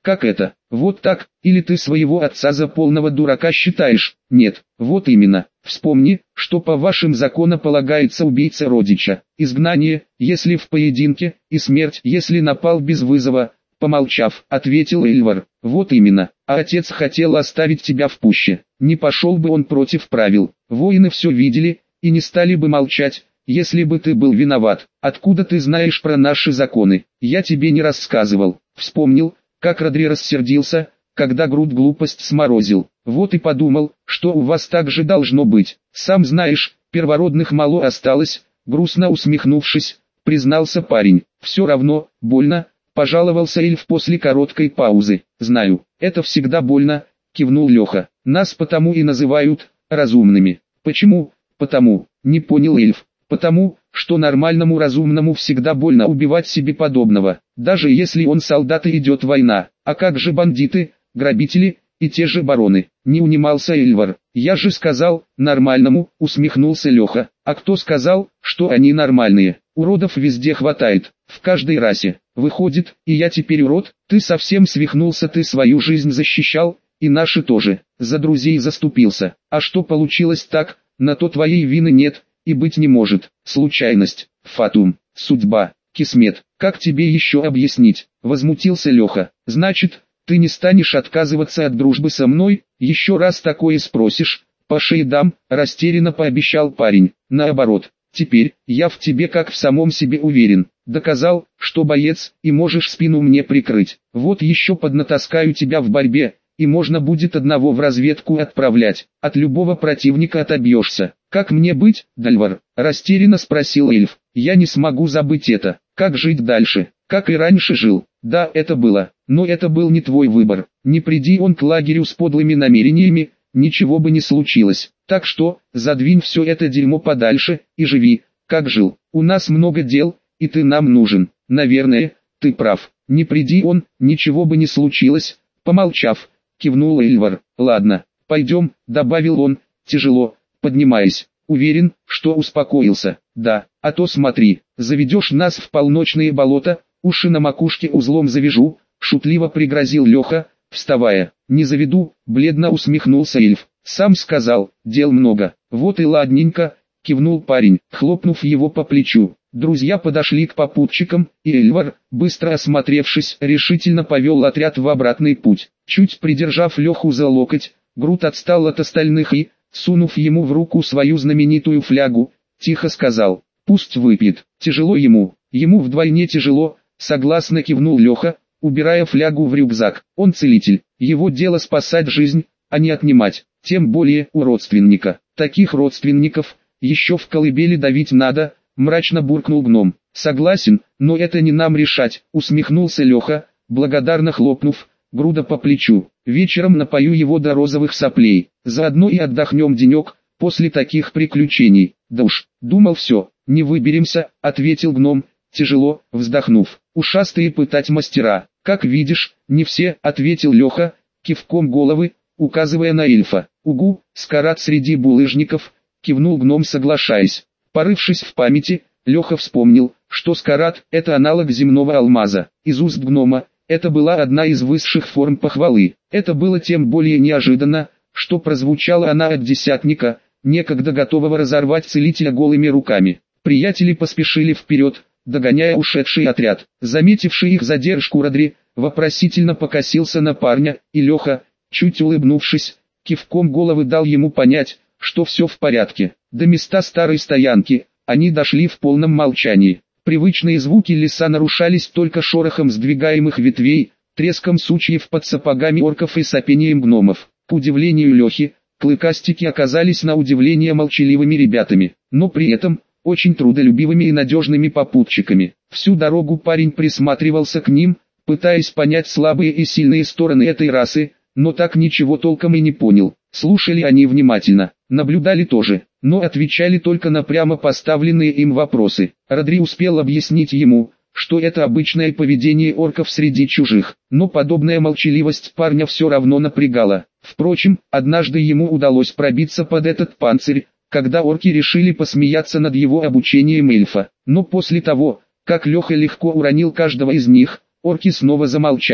Как это? Вот так? Или ты своего отца за полного дурака считаешь? Нет, вот именно. Вспомни, что по вашим законам полагается убийца родича. Изгнание, если в поединке, и смерть, если напал без вызова. Помолчав, ответил Эльвар. Вот именно. А отец хотел оставить тебя в пуще. Не пошел бы он против правил. Воины все видели, и не стали бы молчать, если бы ты был виноват. Откуда ты знаешь про наши законы? Я тебе не рассказывал. Вспомнил, как Родри рассердился, когда Грут глупость сморозил. Вот и подумал, что у вас так же должно быть. Сам знаешь, первородных мало осталось, грустно усмехнувшись, признался парень. Все равно, больно, пожаловался эльф после короткой паузы. Знаю, это всегда больно, кивнул Леха. Нас потому и называют разумными. Почему? Потому, не понял эльф. Потому, что нормальному разумному всегда больно убивать себе подобного, даже если он солдат и идет война. А как же бандиты, грабители, и те же бароны? Не унимался Эльвар. Я же сказал, нормальному, усмехнулся Леха. А кто сказал, что они нормальные? Уродов везде хватает, в каждой расе. Выходит, и я теперь урод? Ты совсем свихнулся, ты свою жизнь защищал, и наши тоже. За друзей заступился. А что получилось так, на то твоей вины нет. И быть не может. Случайность, фатум, судьба, кисмет. Как тебе еще объяснить? Возмутился Леха. Значит, ты не станешь отказываться от дружбы со мной? Еще раз такое спросишь, по шее дам, растерянно пообещал парень. Наоборот, теперь, я в тебе как в самом себе уверен. Доказал, что боец, и можешь спину мне прикрыть. Вот еще поднатаскаю тебя в борьбе, и можно будет одного в разведку отправлять. От любого противника отобьешься. «Как мне быть, Дальвар?» – растерянно спросил эльф. «Я не смогу забыть это. Как жить дальше? Как и раньше жил?» «Да, это было. Но это был не твой выбор. Не приди он к лагерю с подлыми намерениями, ничего бы не случилось. Так что, задвинь все это дерьмо подальше, и живи, как жил. У нас много дел, и ты нам нужен. Наверное, ты прав. Не приди он, ничего бы не случилось». Помолчав, кивнул Эльвар. «Ладно, пойдем», – добавил он, тяжело поднимаясь. «Уверен, что успокоился. Да, а то смотри, заведешь нас в полночные болота, уши на макушке узлом завяжу», – шутливо пригрозил Леха, вставая. «Не заведу», – бледно усмехнулся эльф. «Сам сказал, дел много». «Вот и ладненько», – кивнул парень, хлопнув его по плечу. Друзья подошли к попутчикам, и Эльвар, быстро осмотревшись, решительно повел отряд в обратный путь. Чуть придержав Леху за локоть, Грут отстал от остальных и, сунув ему в руку свою знаменитую флягу, тихо сказал: «Пусть выпьет. Тяжело ему, ему вдвойне тяжело», согласно кивнул Леха, убирая флягу в рюкзак. «Он целитель, его дело спасать жизнь, а не отнимать, тем более у родственника. Таких родственников еще в колыбели давить надо», мрачно буркнул гном. «Согласен, но это не нам решать», усмехнулся Леха, благодарно хлопнув Груда по плечу. «Вечером напою его до розовых соплей, заодно и отдохнем денек, после таких приключений». «Да уж, думал все, не выберемся», ответил гном, тяжело вздохнув. «Ушастые пытать мастера, как видишь, не все», ответил Леха, кивком головы, указывая на эльфа. «Угу, Скарат среди булыжников», кивнул гном, соглашаясь. Порывшись в памяти, Леха вспомнил, что Скарат – это аналог земного алмаза. Из уст гнома это была одна из высших форм похвалы. Это было тем более неожиданно, что прозвучала она от десятника, некогда готового разорвать целителя голыми руками. Приятели поспешили вперед, догоняя ушедший отряд. Заметивший их задержку Родри, вопросительно покосился на парня, и Леха, чуть улыбнувшись, кивком головы дал ему понять, что все в порядке. До места старой стоянки они дошли в полном молчании. Привычные звуки леса нарушались только шорохом сдвигаемых ветвей, треском сучьев под сапогами орков и сопением гномов. К удивлению Лехи, клыкастики оказались на удивление молчаливыми ребятами, но при этом очень трудолюбивыми и надежными попутчиками. Всю дорогу парень присматривался к ним, пытаясь понять слабые и сильные стороны этой расы, но так ничего толком и не понял. Слушали они внимательно, наблюдали тоже, но отвечали только на прямо поставленные им вопросы. Родри успел объяснить ему, что это обычное поведение орков среди чужих, но подобная молчаливость парня все равно напрягала. Впрочем, однажды ему удалось пробиться под этот панцирь, когда орки решили посмеяться над его обучением эльфа. Но после того, как Леха легко уронил каждого из них, орки снова замолчали.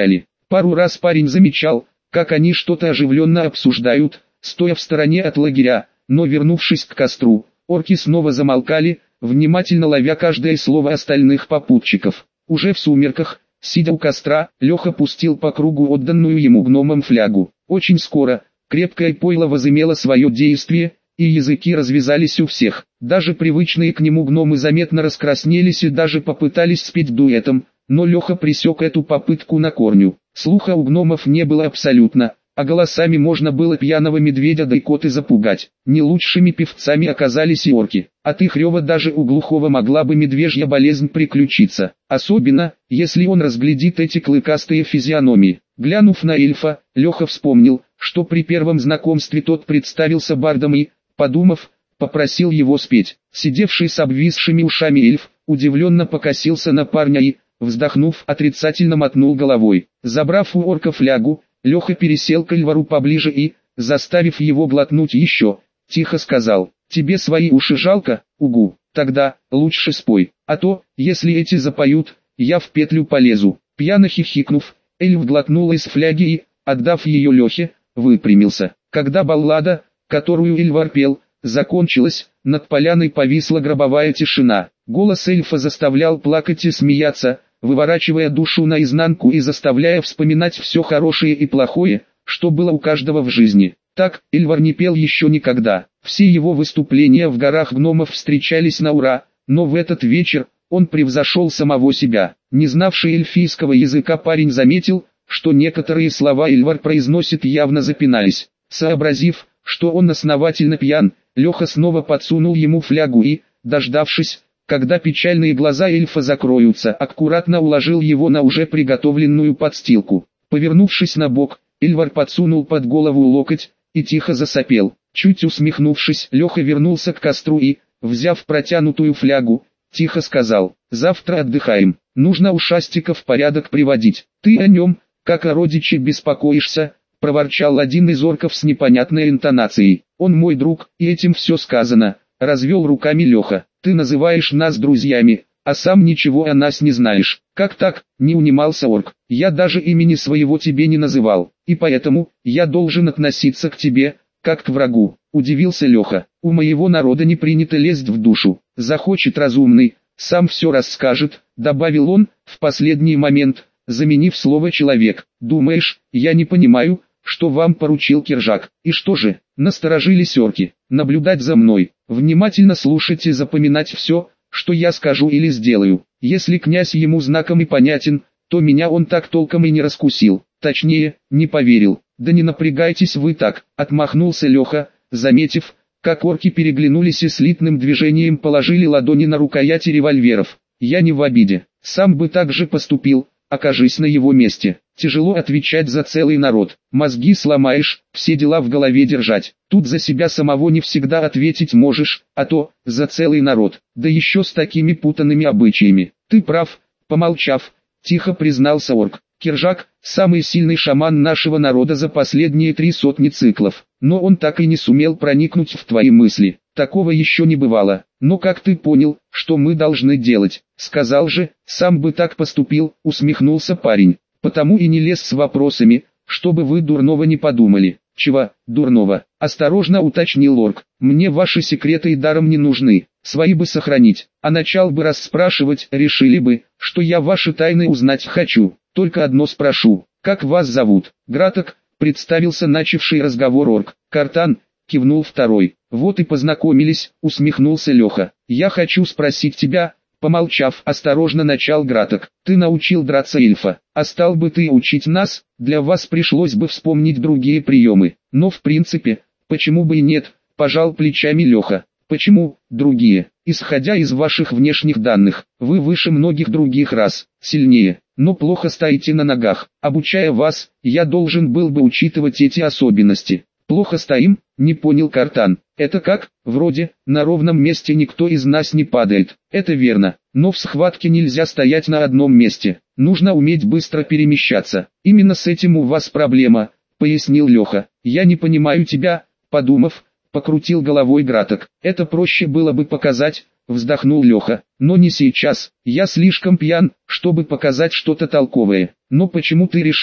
Пару раз парень замечал, как они что-то оживленно обсуждают, стоя в стороне от лагеря, но вернувшись к костру, орки снова замолкали, внимательно ловя каждое слово остальных попутчиков. Уже в сумерках, сидя у костра, Леха пустил по кругу отданную ему гномом флягу. Очень скоро, крепкое пойло возымело свое действие, и языки развязались у всех. Даже привычные к нему гномы заметно раскраснелись и даже попытались спеть дуэтом, но Леха пресек эту попытку на корню. Слуха у гномов не было абсолютно, а голосами можно было пьяного медведя да икоты запугать. Не лучшими певцами оказались и орки. От их рева даже у глухого могла бы медвежья болезнь приключиться. Особенно, если он разглядит эти клыкастые физиономии. Глянув на эльфа, Леха вспомнил, что при первом знакомстве тот представился бардом и, подумав, попросил его спеть. Сидевший с обвисшими ушами эльф, удивленно покосился на парня и, вздохнув, отрицательно мотнул головой. Забрав у орка флягу, Леха пересел к Эльвару поближе и, заставив его глотнуть еще, тихо сказал: «Тебе свои уши жалко, угу, тогда, лучше спой, а то, если эти запоют, я в петлю полезу». Пьяно хихикнув, эльф глотнул из фляги и, отдав ее Лехе, выпрямился. Когда баллада, которую Эльвар пел, закончилась, над поляной повисла гробовая тишина. Голос эльфа заставлял плакать и смеяться, выворачивая душу наизнанку и заставляя вспоминать все хорошее и плохое, что было у каждого в жизни. Так, Эльвар не пел еще никогда. Все его выступления в горах гномов встречались на ура, но в этот вечер он превзошел самого себя. Не знавший эльфийского языка парень заметил, что некоторые слова Эльвар произносит явно запинаясь. Сообразив, что он основательно пьян, Леха снова подсунул ему флягу и, дождавшись, когда печальные глаза эльфа закроются, аккуратно уложил его на уже приготовленную подстилку. Повернувшись на бок, Эльвар подсунул под голову локоть и тихо засопел. Чуть усмехнувшись, Леха вернулся к костру и, взяв протянутую флягу, тихо сказал: «Завтра отдыхаем, нужно ушастика в порядок приводить. Ты о нем, как о родиче, беспокоишься», — проворчал один из орков с непонятной интонацией. «Он мой друг, и этим все сказано», — развел руками Леха. «Ты называешь нас друзьями, а сам ничего о нас не знаешь». «Как так?» — не унимался орк. «Я даже имени своего тебе не называл, и поэтому, я должен относиться к тебе, как к врагу», — удивился Леха. «У моего народа не принято лезть в душу. Захочет разумный, сам все расскажет», — добавил он, в последний момент, заменив слово «человек». «Думаешь, я не понимаю, что вам поручил Киржак? И что же?» — насторожились орки. «Наблюдать за мной, внимательно слушать и запоминать все, что я скажу или сделаю. Если князь ему знаком и понятен, то меня он так толком и не раскусил, точнее, не поверил». «Да не напрягайтесь вы так», — отмахнулся Леха, заметив, как орки переглянулись и слитным движением положили ладони на рукояти револьверов. «Я не в обиде, сам бы так же поступил, окажись на его месте. Тяжело отвечать за целый народ, мозги сломаешь, все дела в голове держать. Тут за себя самого не всегда ответить можешь, а то, за целый народ, да еще с такими путанными обычаями». «Ты прав», — помолчав, тихо признался орк. «Киржак – самый сильный шаман нашего народа за последние три сотни циклов, но он так и не сумел проникнуть в твои мысли. Такого еще не бывало. Но как ты понял, что мы должны делать?» «Сказал же, сам бы так поступил», — усмехнулся парень. «Потому и не лез с вопросами, чтобы вы дурного не подумали». «Чего, дурного?» — осторожно уточнил орк. «Мне ваши секреты и даром не нужны, свои бы сохранить, а начал бы расспрашивать, решили бы, что я ваши тайны узнать хочу. Только одно спрошу, как вас зовут?» «Граток», — представился начавший разговор орк. «Картан», — кивнул второй. «Вот и познакомились», — усмехнулся Леха. «Я хочу спросить тебя», — помолчав, осторожно начал Граток. «Ты научил драться эльфа, а стал бы ты учить нас? Для вас пришлось бы вспомнить другие приемы. Но в принципе, почему бы и нет?» — пожал плечами Леха. «Почему, другие? Исходя из ваших внешних данных, вы выше многих других рас, сильнее, но плохо стоите на ногах. Обучая вас, я должен был бы учитывать эти особенности». «Плохо стоим?» — не понял Картан. «Это как? Вроде, на ровном месте никто из нас не падает». «Это верно, но в схватке нельзя стоять на одном месте. Нужно уметь быстро перемещаться. Именно с этим у вас проблема», — пояснил Леха. «Я не понимаю тебя», — подумав, покрутил головой Граток. «Это проще было бы показать», — вздохнул Леха. «Но не сейчас. Я слишком пьян, чтобы показать что-то толковое». «Но почему ты решил,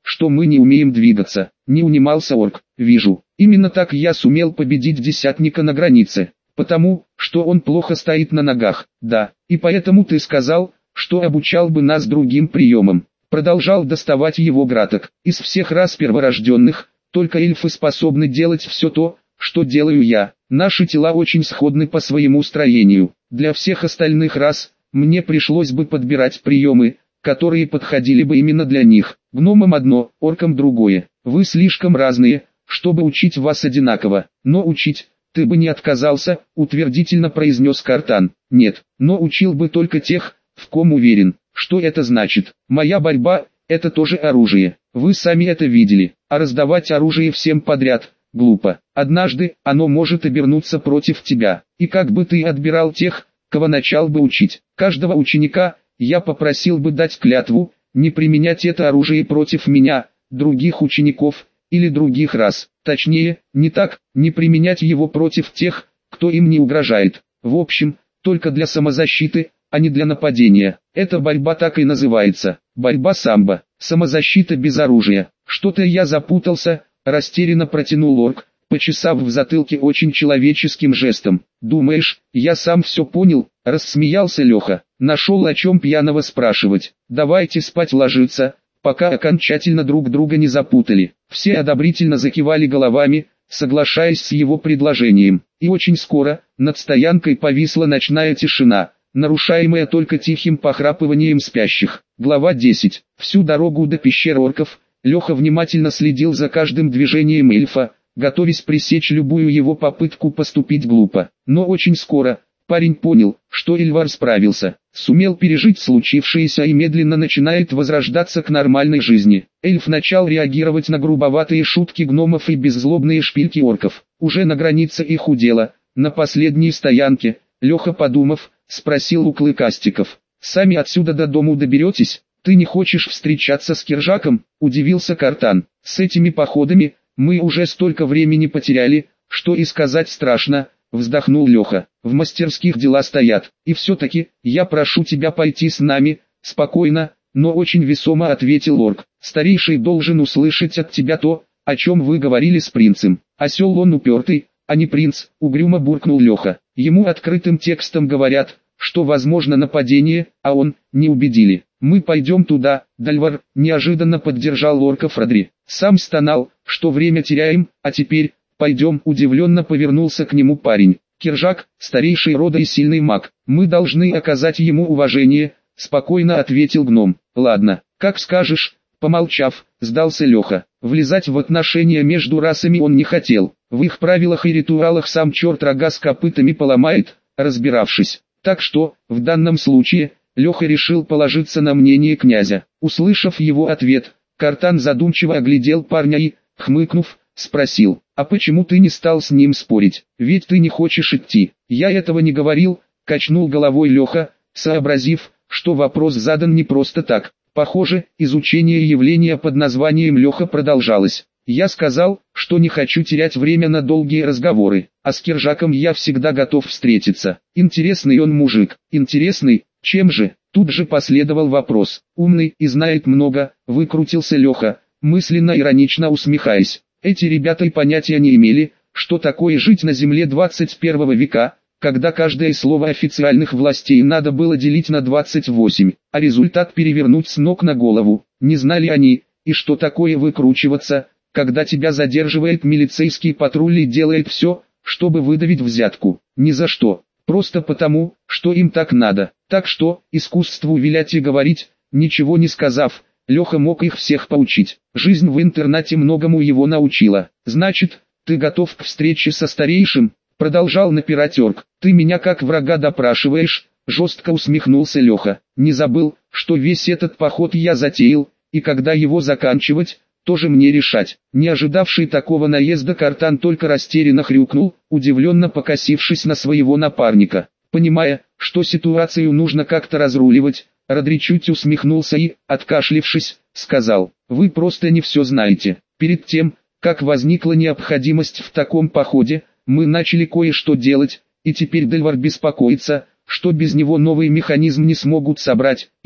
что мы не умеем двигаться. Не унимался орк. Вижу. Именно так я сумел победить десятника на границе. Потому, что он плохо стоит на ногах. Да, и поэтому ты сказал, что обучал бы нас другим приемам. Продолжал доставать его Граток. Из всех рас перворожденных, только эльфы способны делать все то, что делаю я. Наши тела очень сходны по своему строению. Для всех остальных рас, мне пришлось бы подбирать приемы, которые подходили бы именно для них. Гномам одно, оркам другое. Вы слишком разные, чтобы учить вас одинаково. Но учить, ты бы не отказался, утвердительно произнес Картан. Нет, но учил бы только тех, в ком уверен. Что это значит? Моя борьба – это тоже оружие. Вы сами это видели. А раздавать оружие всем подряд – глупо. Однажды оно может обернуться против тебя. И как бы ты отбирал тех, кого начал бы учить? Каждого ученика я попросил бы дать клятву, не применять это оружие против меня, других учеников или других рас. Точнее, не так, не применять его против тех, кто им не угрожает. В общем, только для самозащиты, а не для нападения. Эта борьба так и называется. Борьба самбо. Самозащита без оружия. Что-то я запутался, растерянно протянул орк, почесав в затылке очень человеческим жестом. «Думаешь, я сам все понял?» – рассмеялся Леха. Нашел о чем пьяного спрашивать. «Давайте спать ложиться, пока окончательно друг друга не запутали». Все одобрительно закивали головами, соглашаясь с его предложением. И очень скоро, над стоянкой повисла ночная тишина, нарушаемая только тихим похрапыванием спящих. Глава десять. Всю дорогу до пещер орков, Леха внимательно следил за каждым движением эльфа, готовясь пресечь любую его попытку поступить глупо. Но очень скоро, парень понял, что Эльвар справился, сумел пережить случившееся и медленно начинает возрождаться к нормальной жизни. Эльф начал реагировать на грубоватые шутки гномов и беззлобные шпильки орков. Уже на границе их удела, на последней стоянке, Леха, подумав, спросил у клыкастиков: «Сами отсюда до дому доберетесь? Ты не хочешь встречаться с Киржаком?» – удивился Картан. «С этими походами мы уже столько времени потеряли, что и сказать страшно», – вздохнул Леха. «В мастерских дела стоят. И все-таки, я прошу тебя пойти с нами», – спокойно, но очень весомо ответил орк. «Старейший должен услышать от тебя то, о чем вы говорили с принцем». «Осел он упертый, а не принц», – угрюмо буркнул Леха. «Ему открытым текстом говорят, что возможно нападение, а он, не убедили. Мы пойдем туда, Дальвар», – неожиданно поддержал орка Фродри. «Сам стонал, что время теряем, а теперь, пойдем», – удивленно повернулся к нему парень. «Киржак, старейший рода и сильный маг, мы должны оказать ему уважение», – спокойно ответил гном. «Ладно, как скажешь», – помолчав, сдался Леха. Влезать в отношения между расами он не хотел. В их правилах и ритуалах сам черт рога с копытами поломает, разбиравшись. Так что, в данном случае, Леха решил положиться на мнение князя. Услышав его ответ, Картан задумчиво оглядел парня и, хмыкнув, спросил: «А почему ты не стал с ним спорить? Ведь ты не хочешь идти». «Я этого не говорил», — качнул головой Леха, сообразив, что вопрос задан не просто так. Похоже, изучение явления под названием Леха продолжалось. «Я сказал, что не хочу терять время на долгие разговоры, а с Киржаком я всегда готов встретиться. Интересный он мужик». «Интересный? Чем же?» Тут же последовал вопрос. «Умный и знает много», — выкрутился Леха, мысленно иронично усмехаясь. Эти ребята и понятия не имели, что такое жить на земле двадцать первого века, когда каждое слово официальных властей надо было делить на двадцать восемь, а результат перевернуть с ног на голову. Не знали они, и что такое выкручиваться, когда тебя задерживает милицейский патруль и делает все, чтобы выдавить взятку. Ни за что. Просто потому, что им так надо. Так что, искусству вилять и говорить, ничего не сказав, Леха мог их всех поучить. Жизнь в интернате многому его научила. «Значит, ты готов к встрече со старейшим?» Продолжал напирать орк. «Ты меня как врага допрашиваешь?» Жестко усмехнулся Леха. «Не забыл, что весь этот поход я затеял, и когда его заканчивать, тоже мне решать». Не ожидавший такого наезда Картан только растерянно хрюкнул, удивленно покосившись на своего напарника. Понимая, что ситуацию нужно как-то разруливать, Родри чуть усмехнулся и, откашлившись, сказал: «Вы просто не все знаете. Перед тем, как возникла необходимость в таком походе, мы начали кое-что делать, и теперь Дельвар беспокоится, что без него новый механизм не смогут собрать, или,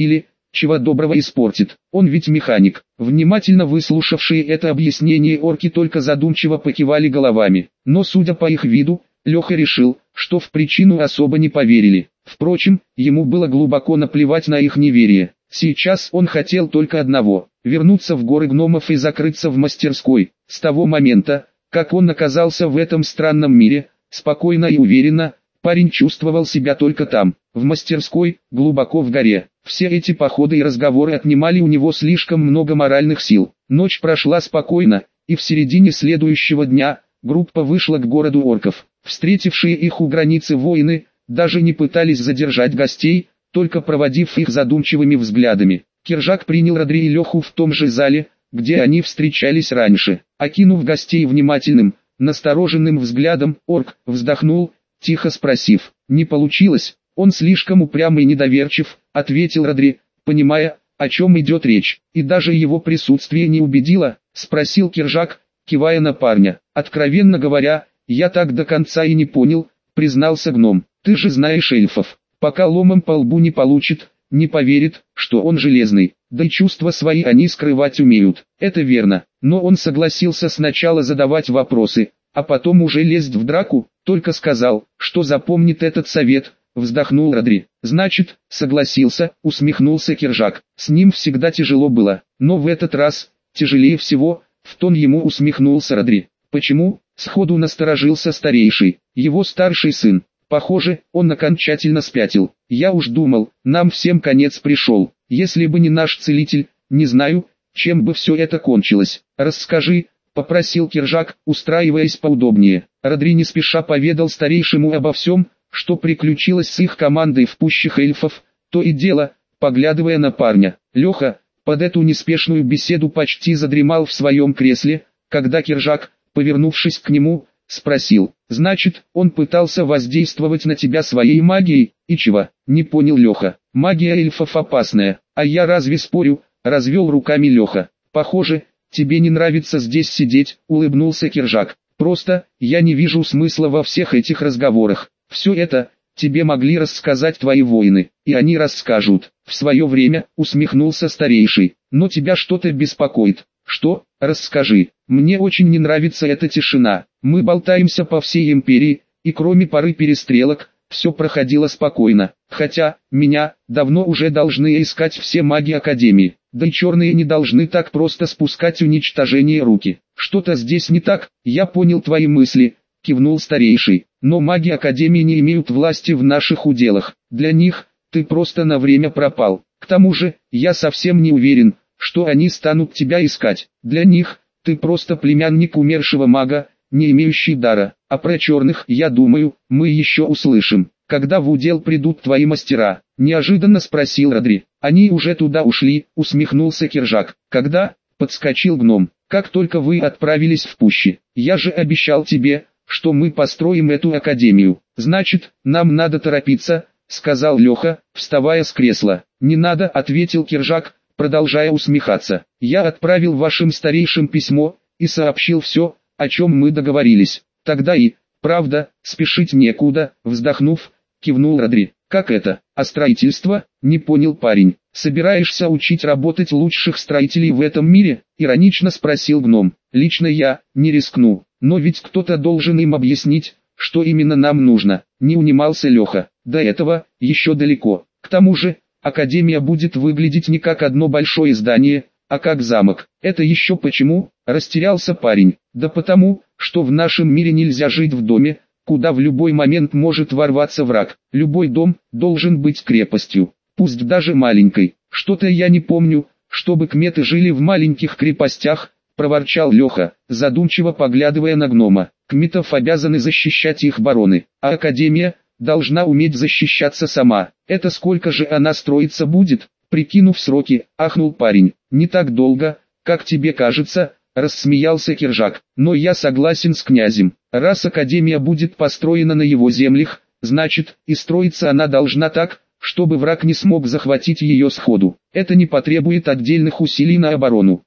чего доброго испортит. Он ведь механик. Внимательно выслушавшие это объяснение орки только задумчиво покивали головами. Но судя по их виду, Леха решил, что в причину особо не поверили. Впрочем, ему было глубоко наплевать на их неверие. Сейчас он хотел только одного – вернуться в горы гномов и закрыться в мастерской. С того момента, как он оказался в этом странном мире, спокойно и уверенно, парень чувствовал себя только там, в мастерской, глубоко в горе. Все эти походы и разговоры отнимали у него слишком много моральных сил. Ночь прошла спокойно, и в середине следующего дня группа вышла к городу орков. Встретившие их у границы воины даже не пытались задержать гостей, только проводив их задумчивыми взглядами. Киржак принял Родри и Леху в том же зале, где они встречались раньше. Окинув гостей внимательным, настороженным взглядом, орк вздохнул, тихо спросив: «Не получилось?» «Он слишком упрям и недоверчив», — ответил Родри, понимая, о чем идет речь. «И даже его присутствие не убедило?» — спросил Киржак, кивая на парня. «Откровенно говоря, я так до конца и не понял», — признался гном. «Ты же знаешь эльфов. Пока ломом по лбу не получит, не поверит, что он железный. Да и чувства свои они скрывать умеют». «Это верно, но он согласился сначала задавать вопросы, а потом уже лезть в драку, только сказал, что запомнит этот совет», — вздохнул Родри. «Значит, согласился», — усмехнулся Киржак. «С ним всегда тяжело было, но в этот раз тяжелее всего», — в тон ему усмехнулся Родри. «Почему?» — сходу насторожился старейший, его старший сын. «Похоже, он окончательно спятил. Я уж думал, нам всем конец пришел. Если бы не наш целитель, не знаю, чем бы все это кончилось. Расскажи», — попросил Киржак, устраиваясь поудобнее. Родри не спеша поведал старейшему обо всем, что приключилось с их командой в пущах эльфов, то и дело, поглядывая на парня. Леха, под эту неспешную беседу почти задремал в своем кресле, когда Киржак, повернувшись к нему, спросил: «Значит, он пытался воздействовать на тебя своей магией, и чего?» «Не понял Леха. Магия эльфов опасная, а я разве спорю?» — развел руками Леха. «Похоже, тебе не нравится здесь сидеть», — улыбнулся Киржак. «Просто, я не вижу смысла во всех этих разговорах. Все это тебе могли рассказать твои воины, и они расскажут». «В свое время», — усмехнулся старейший. «Но тебя что-то беспокоит». «Что? Расскажи. Мне очень не нравится эта тишина. Мы болтаемся по всей империи, и кроме пары перестрелок, все проходило спокойно. Хотя, меня давно уже должны искать все маги Академии. Да и черные не должны так просто спускать уничтожение руки. Что-то здесь не так, я понял твои мысли», — кивнул старейший. «Но маги Академии не имеют власти в наших уделах. Для них ты просто на время пропал. К тому же, я совсем не уверен, что они станут тебя искать. Для них ты просто племянник умершего мага, не имеющий дара. А про черных, я думаю, мы еще услышим, когда в удел придут твои мастера», — неожиданно спросил Родри. «Они уже туда ушли», — усмехнулся Киржак. «Когда?» — подскочил гном. «Как только вы отправились в пущи. Я же обещал тебе, что мы построим эту академию. Значит, нам надо торопиться», — сказал Леха, вставая с кресла. «Не надо», — ответил Киржак, продолжая усмехаться. «Я отправил вашим старейшим письмо и сообщил все, о чем мы договорились. Тогда и, правда, спешить некуда», — вздохнув, кивнул Родри. «Как это? А строительство?» — не понял парень. «Собираешься учить работать лучших строителей в этом мире?» — иронично спросил гном. «Лично я не рискну, но ведь кто-то должен им объяснить, что именно нам нужно», — не унимался Леха. «До этого еще далеко. К тому же, Академия будет выглядеть не как одно большое здание, а как замок». «Это еще почему?» — растерялся парень. «Да потому, что в нашем мире нельзя жить в доме, куда в любой момент может ворваться враг. Любой дом должен быть крепостью, пусть даже маленькой. Что-то я не помню, чтобы кметы жили в маленьких крепостях», — проворчал Леха, задумчиво поглядывая на гнома. «Кметов обязаны защищать их бароны, а Академия должна уметь защищаться сама. Это сколько же она строиться будет?» «Прикинув сроки», — ахнул парень. «Не так долго, как тебе кажется», — рассмеялся Киржак. «Но я согласен с князем. Раз Академия будет построена на его землях, значит, и строиться она должна так, чтобы враг не смог захватить ее сходу. Это не потребует отдельных усилий на оборону.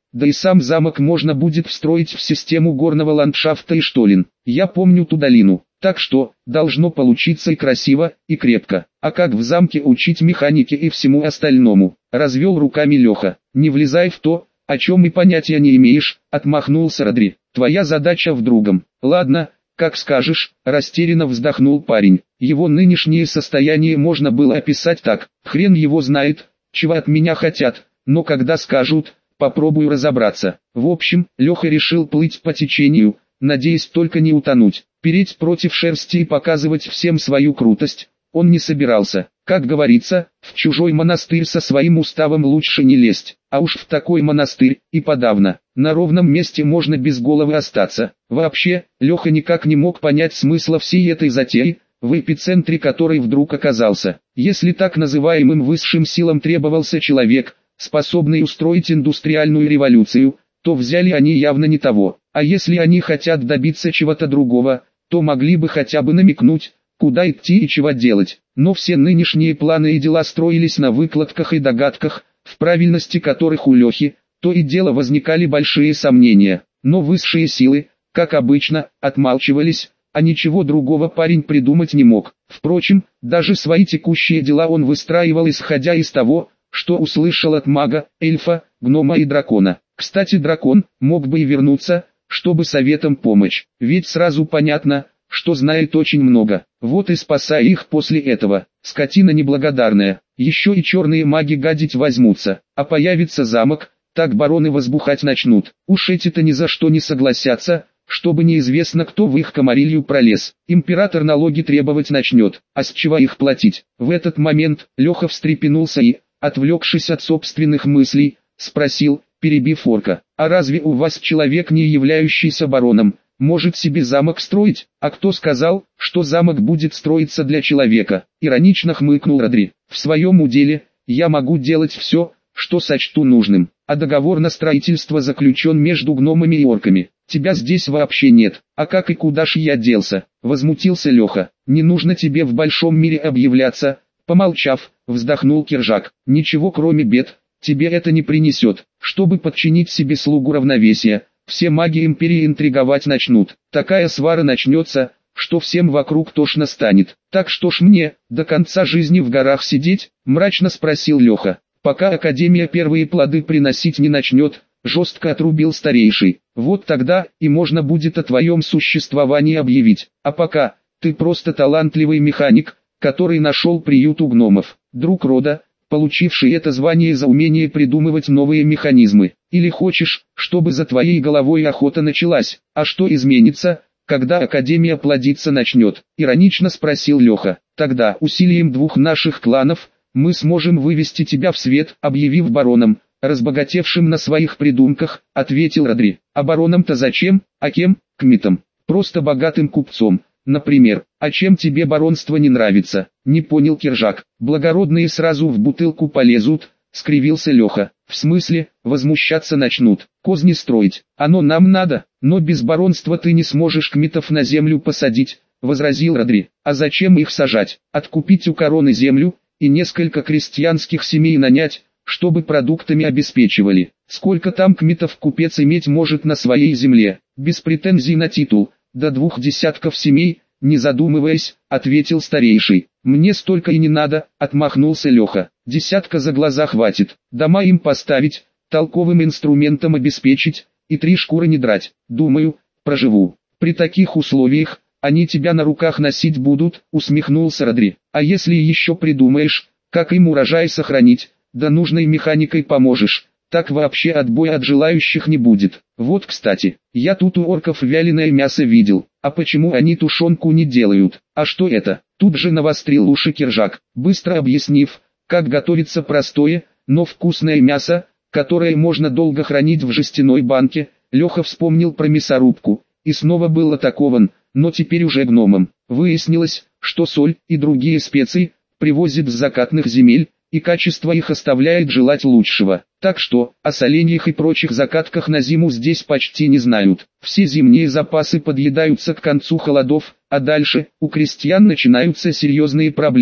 да и сам замок можно будет встроить в систему горного ландшафта и штолен. Я помню ту долину, так что, должно получиться и красиво, и крепко. А как в замке учить механике и всему остальному? Развел руками Леха. Не влезай в то, о чем и понятия не имеешь, отмахнулся Родри. Твоя задача в другом. Ладно, как скажешь, растерянно вздохнул парень. Его нынешнее состояние можно было описать так: хрен его знает, чего от меня хотят, но когда скажут, попробую разобраться. В общем, Леха решил плыть по течению, надеясь только не утонуть. Переть против шерсти и показывать всем свою крутость он не собирался. Как говорится, в чужой монастырь со своим уставом лучше не лезть, а уж в такой монастырь и подавно. На ровном месте можно без головы остаться. Вообще, Леха никак не мог понять смысла всей этой затеи, в эпицентре которой вдруг оказался. Если так называемым высшим силам требовался человек, способный устроить индустриальную революцию, то взяли они явно не того. А если они хотят добиться чего-то другого, то могли бы хотя бы намекнуть, куда идти и чего делать. Но все нынешние планы и дела строились на выкладках и догадках, в правильности которых у Лехи, то и дело возникали большие сомнения. Но высшие силы, как обычно, отмалчивались, а ничего другого парень придумать не мог. Впрочем, даже свои текущие дела он выстраивал исходя из того, что услышал от мага, эльфа, гнома и дракона. Кстати, дракон мог бы и вернуться, чтобы советом помочь, ведь сразу понятно, что знает очень много. Вот и спасай их после этого. Скотина неблагодарная. Еще и черные маги гадить возьмутся. А появится замок, так бароны возбухать начнут. Уж эти-то ни за что не согласятся, чтобы неизвестно кто в их комарилью пролез. Император налоги требовать начнет, а с чего их платить? В этот момент Леха встрепенулся и, отвлекшись от собственных мыслей, спросил, перебив орка: «А разве у вас человек, не являющийся бароном, может себе замок строить?» «А кто сказал, что замок будет строиться для человека?» Иронично хмыкнул Родри. «В своем уделе, я могу делать все, что сочту нужным, а договор на строительство заключен между гномами и орками. Тебя здесь вообще нет, а как и куда ж я делся?» Возмутился Леха. «Не нужно тебе в большом мире объявляться», помолчав, вздохнул Киржак. «Ничего кроме бед тебе это не принесет. Чтобы подчинить себе слугу равновесия, все маги империи интриговать начнут. Такая свара начнется, что всем вокруг тошно станет. Так что ж мне, до конца жизни в горах сидеть?» мрачно спросил Леха. «Пока Академия первые плоды приносить не начнет», жестко отрубил старейший. «Вот тогда и можно будет о твоем существовании объявить. А пока, ты просто талантливый механик, который нашел приют у гномов, друг рода, получивший это звание за умение придумывать новые механизмы. Или хочешь, чтобы за твоей головой охота началась? А что изменится, когда Академия плодиться начнет?» Иронично спросил Леха. «Тогда усилием двух наших кланов мы сможем вывести тебя в свет», объявив бароном, разбогатевшим на своих придумках, ответил Родри. «А бароном-то зачем? А кем? Кметом. Просто богатым купцом, например. А чем тебе баронство не нравится?» Не понял Киржак. «Благородные сразу в бутылку полезут», скривился Леха. «В смысле, возмущаться начнут, козни строить? Оно нам надо, но без баронства ты не сможешь кметов на землю посадить», возразил Родри. «А зачем их сажать? Откупить у короны землю и несколько крестьянских семей нанять, чтобы продуктами обеспечивали. Сколько там кметов купец иметь может на своей земле, без претензий на титул, до двух десятков семей», не задумываясь, ответил старейший. «Мне столько и не надо», отмахнулся Леха. «Десятка за глаза хватит, дома им поставить, толковым инструментом обеспечить, и три шкуры не драть. Думаю, проживу. При таких условиях, они тебя на руках носить будут», усмехнулся Родри. «А если еще придумаешь, как им урожай сохранить, да нужной механикой поможешь, так вообще отбоя от желающих не будет. Вот кстати, я тут у орков вяленое мясо видел, а почему они тушенку не делают? А что это?» Тут же навострил уши Киржак, быстро объяснив, как готовится простое, но вкусное мясо, которое можно долго хранить в жестяной банке. Леха вспомнил про мясорубку, и снова был атакован, но теперь уже гномом. Выяснилось, что соль и другие специи привозят с закатных земель, и качество их оставляет желать лучшего. Так что, о соленьях и прочих закатках на зиму здесь почти не знают. Все зимние запасы подъедаются к концу холодов, а дальше, у крестьян начинаются серьезные проблемы.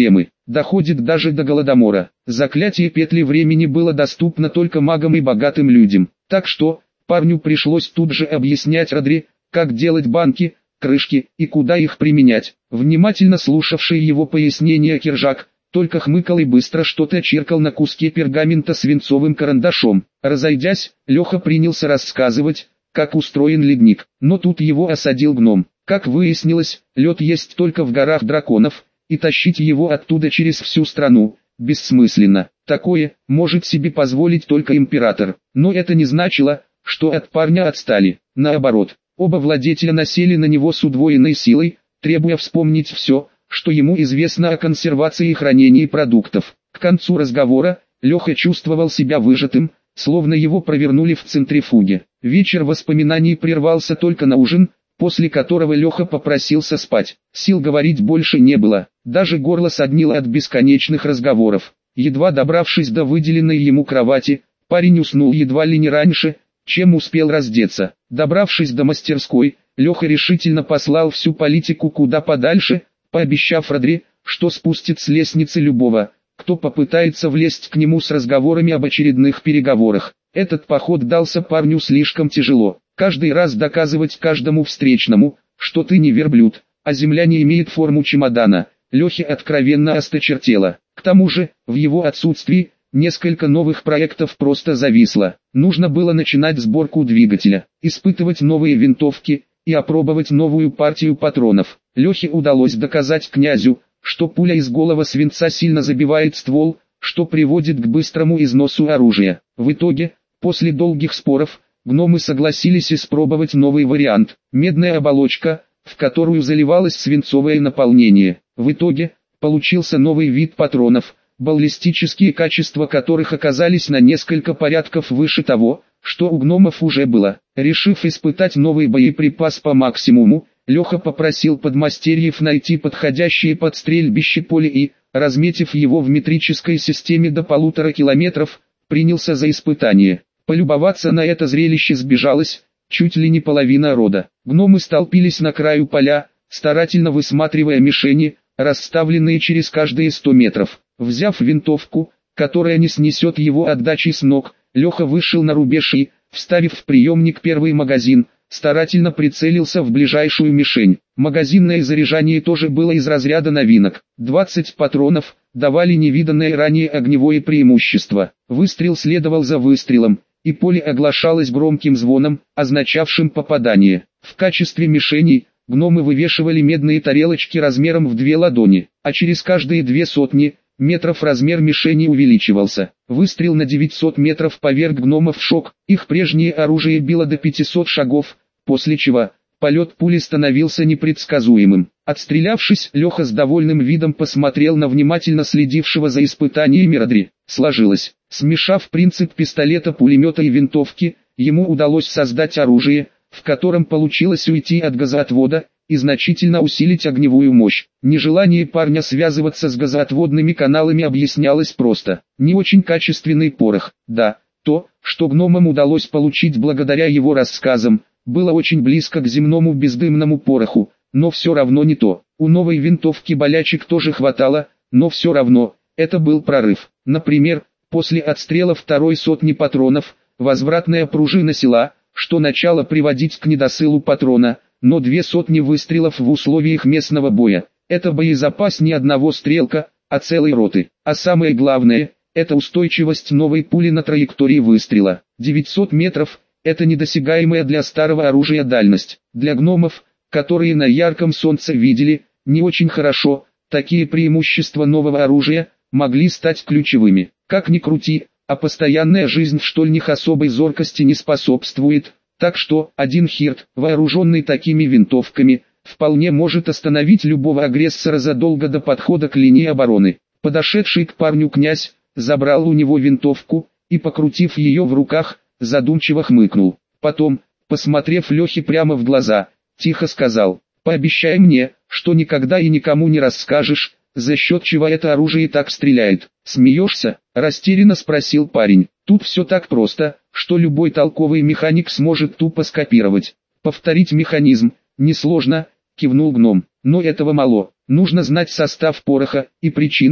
доходит даже до Голодомора. Заклятие петли времени было доступно только магам и богатым людям. Так что, парню пришлось тут же объяснять Родри, как делать банки, крышки и куда их применять. Внимательно слушавший его пояснения Киржак только хмыкал и быстро что-то черкал на куске пергамента свинцовым карандашом. Разойдясь, Леха принялся рассказывать, как устроен ледник. Но тут его осадил гном. Как выяснилось, лед есть только в горах драконов, и тащить его оттуда через всю страну бессмысленно. Такое может себе позволить только император. Но это не значило, что от парня отстали. Наоборот, оба владетеля насели на него с удвоенной силой, требуя вспомнить все, что ему известно о консервации и хранении продуктов. К концу разговора, Леха чувствовал себя выжатым, словно его провернули в центрифуге. Вечер воспоминаний прервался только на ужин, после которого Леха попросился спать. Сил говорить больше не было, даже горло соднило от бесконечных разговоров. Едва добравшись до выделенной ему кровати, парень уснул едва ли не раньше, чем успел раздеться. Добравшись до мастерской, Леха решительно послал всю политику куда подальше, пообещав Родри, что спустит с лестницы любого, кто попытается влезть к нему с разговорами об очередных переговорах. Этот поход дался парню слишком тяжело. Каждый раз доказывать каждому встречному, что ты не верблюд, а земля не имеет форму чемодана, Лехе откровенно осточертело. К тому же, в его отсутствии, несколько новых проектов просто зависло. Нужно было начинать сборку двигателя, испытывать новые винтовки и опробовать новую партию патронов. Лехе удалось доказать князю, что пуля из голого свинца сильно забивает ствол, что приводит к быстрому износу оружия. В итоге, после долгих споров, гномы согласились испробовать новый вариант – медная оболочка, в которую заливалось свинцовое наполнение. В итоге, получился новый вид патронов, баллистические качества которых оказались на несколько порядков выше того, что у гномов уже было. Решив испытать новый боеприпас по максимуму, Леха попросил подмастерьев найти подходящее под стрельбище поле и, разметив его в метрической системе до полутора километров, принялся за испытание. Полюбоваться на это зрелище сбежалось чуть ли не половина рода. Гномы столпились на краю поля, старательно высматривая мишени, расставленные через каждые сто метров. Взяв винтовку, которая не снесет его отдачи с ног, Леха вышел на рубеж и, вставив в приемник первый магазин, старательно прицелился в ближайшую мишень. Магазинное заряжание тоже было из разряда новинок. двадцать патронов давали невиданное ранее огневое преимущество. Выстрел следовал за выстрелом, и поле оглашалось громким звоном, означавшим попадание. В качестве мишеней, гномы вывешивали медные тарелочки размером в две ладони, а через каждые две сотни метров размер мишени увеличивался. Выстрел на девятьсот метров поверг гномов в шок, их прежнее оружие било до пятисот шагов, после чего полет пули становился непредсказуемым. Отстрелявшись, Леха с довольным видом посмотрел на внимательно следившего за испытаниями Родри. Сложилось. Смешав принцип пистолета, пулемета и винтовки, ему удалось создать оружие, в котором получилось уйти от газоотвода и значительно усилить огневую мощь. Нежелание парня связываться с газоотводными каналами объяснялось просто. Не очень качественный порох. Да, то, что гномам удалось получить благодаря его рассказам, было очень близко к земному бездымному пороху, но все равно не то. У новой винтовки болячек тоже хватало, но все равно, это был прорыв. Например, после отстрела второй сотни патронов, возвратная пружина села, что начало приводить к недосылу патрона, но две сотни выстрелов в условиях местного боя. Это боезапас не одного стрелка, а целой роты. А самое главное, это устойчивость новой пули на траектории выстрела. девятьсот метров – это недосягаемая для старого оружия дальность. Для гномов, которые на ярком солнце видели, не очень хорошо, такие преимущества нового оружия могли стать ключевыми. Как ни крути, а постоянная жизнь в штольнях особой зоркости не способствует, так что один хирт, вооруженный такими винтовками, вполне может остановить любого агрессора задолго до подхода к линии обороны. Подошедший к парню князь, забрал у него винтовку, и, покрутив ее в руках, задумчиво хмыкнул. Потом, посмотрев Лехе прямо в глаза, тихо сказал: «Пообещай мне, что никогда и никому не расскажешь, за счет чего это оружие так стреляет». «Смеешься?» – растерянно спросил парень. «Тут все так просто, что любой толковый механик сможет тупо скопировать. Повторить механизм несложно», – кивнул гном. «Но этого мало. Нужно знать состав пороха и причину,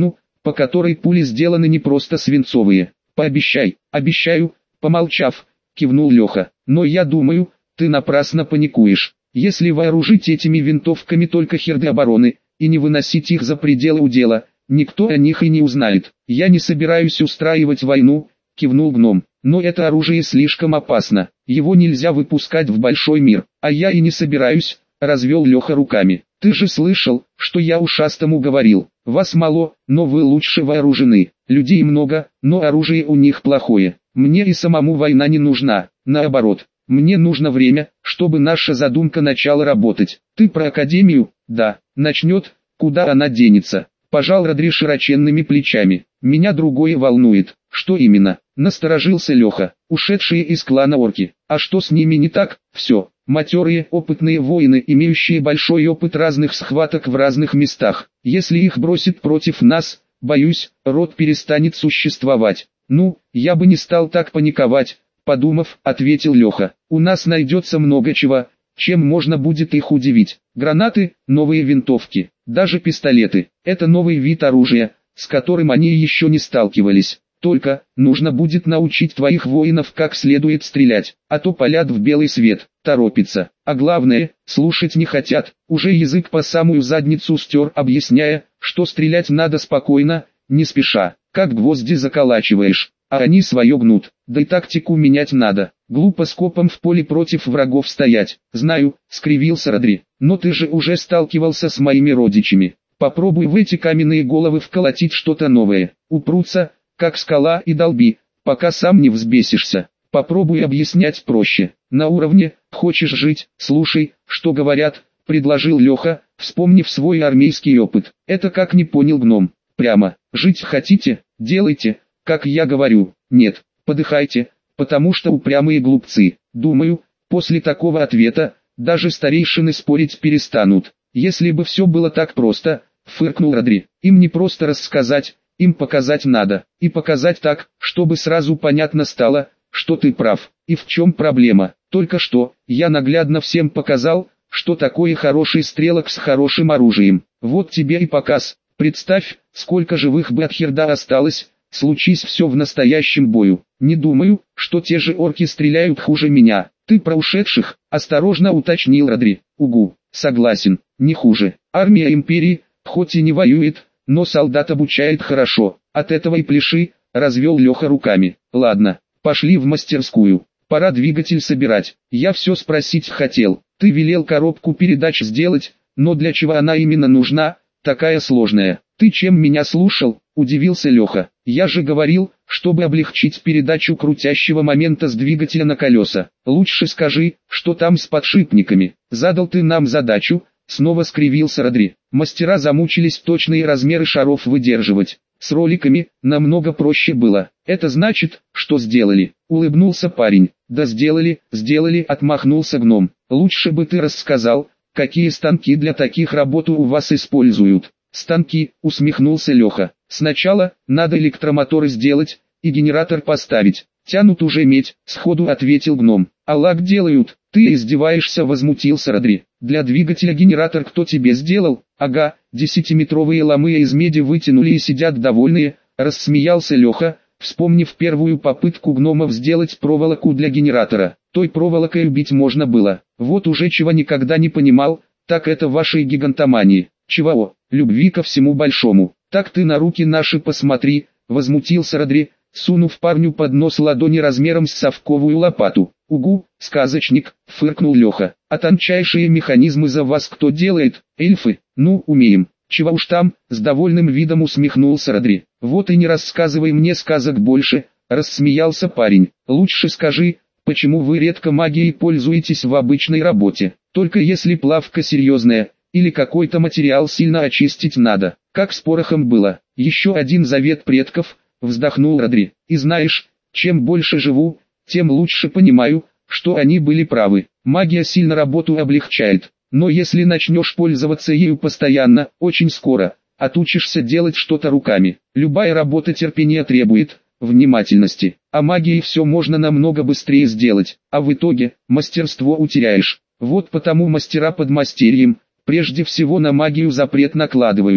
по которой пули сделаны не просто свинцовые. Пообещай. Обещаю, помолчав, кивнул Леха. Но я думаю, ты напрасно паникуешь. Если вооружить этими винтовками только херды обороны, и не выносить их за пределы удела, никто о них и не узнает. Я не собираюсь устраивать войну, кивнул гном. Но это оружие слишком опасно, его нельзя выпускать в большой мир. А я и не собираюсь, развел Леха руками. Ты же слышал, что я ушастому говорил. Вас мало, но вы лучше вооружены. Людей много, но оружие у них плохое. Мне и самому война не нужна, наоборот. Мне нужно время, чтобы наша задумка начала работать. Ты про академию? Да, начнет, куда она денется? Пожал Родри широченными плечами. Меня другое волнует. Что именно? Насторожился Леха. Ушедшие из клана орки. А что с ними не так? Все. Матерые, опытные воины, имеющие большой опыт разных схваток в разных местах. Если их бросит против нас, боюсь, род перестанет существовать. Ну, я бы не стал так паниковать, подумав, ответил Леха. У нас найдется много чего, чем можно будет их удивить. Гранаты, новые винтовки, даже пистолеты. Это новый вид оружия, с которым они еще не сталкивались. Только, нужно будет научить твоих воинов как следует стрелять, а то палят в белый свет, торопится. А главное, слушать не хотят, уже язык по самую задницу стер, объясняя, что стрелять надо спокойно, не спеша, как гвозди заколачиваешь, а они свое гнут. Да и тактику менять надо, глупо скопом в поле против врагов стоять. Знаю, скривился Родри, но ты же уже сталкивался с моими родичами. Попробуй в эти каменные головы вколотить что-то новое, упрутся, как скала, и долби, пока сам не взбесишься. Попробуй объяснять проще, на уровне «хочешь жить, слушай, что говорят», предложил Леха, вспомнив свой армейский опыт. Это как не понял гном. Прямо, жить хотите, делайте, как я говорю. Нет, подыхайте, потому что упрямые глупцы. Думаю, после такого ответа, даже старейшины спорить перестанут. Если бы все было так просто, фыркнул Родри, им не просто рассказать, им показать надо, и показать так, чтобы сразу понятно стало, что ты прав, и в чем проблема. Только что, я наглядно всем показал, что такое хороший стрелок с хорошим оружием. Вот тебе и показ. Представь, сколько живых бы от херда осталось, случись все в настоящем бою. Не думаю, что те же орки стреляют хуже меня. Ты про ушедших, осторожно уточнил Родри. Угу, согласен, не хуже. Армия империи, хоть и не воюет, но солдат обучает хорошо. От этого и пляши, развел Леха руками. Ладно, пошли в мастерскую. Пора двигатель собирать. Я все спросить хотел. Ты велел коробку передач сделать, но для чего она именно нужна, такая сложная? Ты чем меня слушал? Удивился Леха. Я же говорил, чтобы облегчить передачу крутящего момента с двигателя на колеса. Лучше скажи, что там с подшипниками. Задал ты нам задачу. Снова скривился Родри. Мастера замучились точные размеры шаров выдерживать. С роликами намного проще было. Это значит, что сделали? Улыбнулся парень. Да сделали, сделали, отмахнулся гном. Лучше бы ты рассказал, какие станки для таких работ у вас используют. Станки, усмехнулся Леха. Сначала, надо электромоторы сделать, и генератор поставить. Тянут уже медь, сходу ответил гном. А лак делают, ты издеваешься, возмутился Родри. Для двигателя генератор кто тебе сделал? Ага, десятиметровые ломы из меди вытянули и сидят довольные, рассмеялся Леха, вспомнив первую попытку гномов сделать проволоку для генератора. Той проволокой убить можно было. Вот уже чего никогда не понимал, так это вашей гигантомании. Чего? Любви ко всему большому. Так ты на руки наши посмотри, возмутился Родри, сунув парню под нос ладони размером с совковую лопату. Угу, сказочник, фыркнул Леха. А тончайшие механизмы за вас кто делает? Эльфы? Ну, умеем. Чего уж там, с довольным видом усмехнулся Родри. Вот и не рассказывай мне сказок больше, рассмеялся парень. Лучше скажи, почему вы редко магией пользуетесь в обычной работе? Только если плавка серьезная, или какой-то материал сильно очистить надо. Как с порохом было. Еще один завет предков, вздохнул Родри. И знаешь, чем больше живу, тем лучше понимаю, что они были правы. Магия сильно работу облегчает, но если начнешь пользоваться ею постоянно, очень скоро, отучишься делать что-то руками. Любая работа терпения требует, внимательности, а магией все можно намного быстрее сделать, а в итоге, мастерство утеряешь. Вот потому мастера под мастерьем, прежде всего на магию запрет накладывают.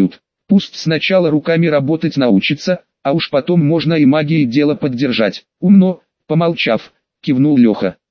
Пусть сначала руками работать научится, а уж потом можно и магией дело поддержать. Умно, помолчав, кивнул Леха.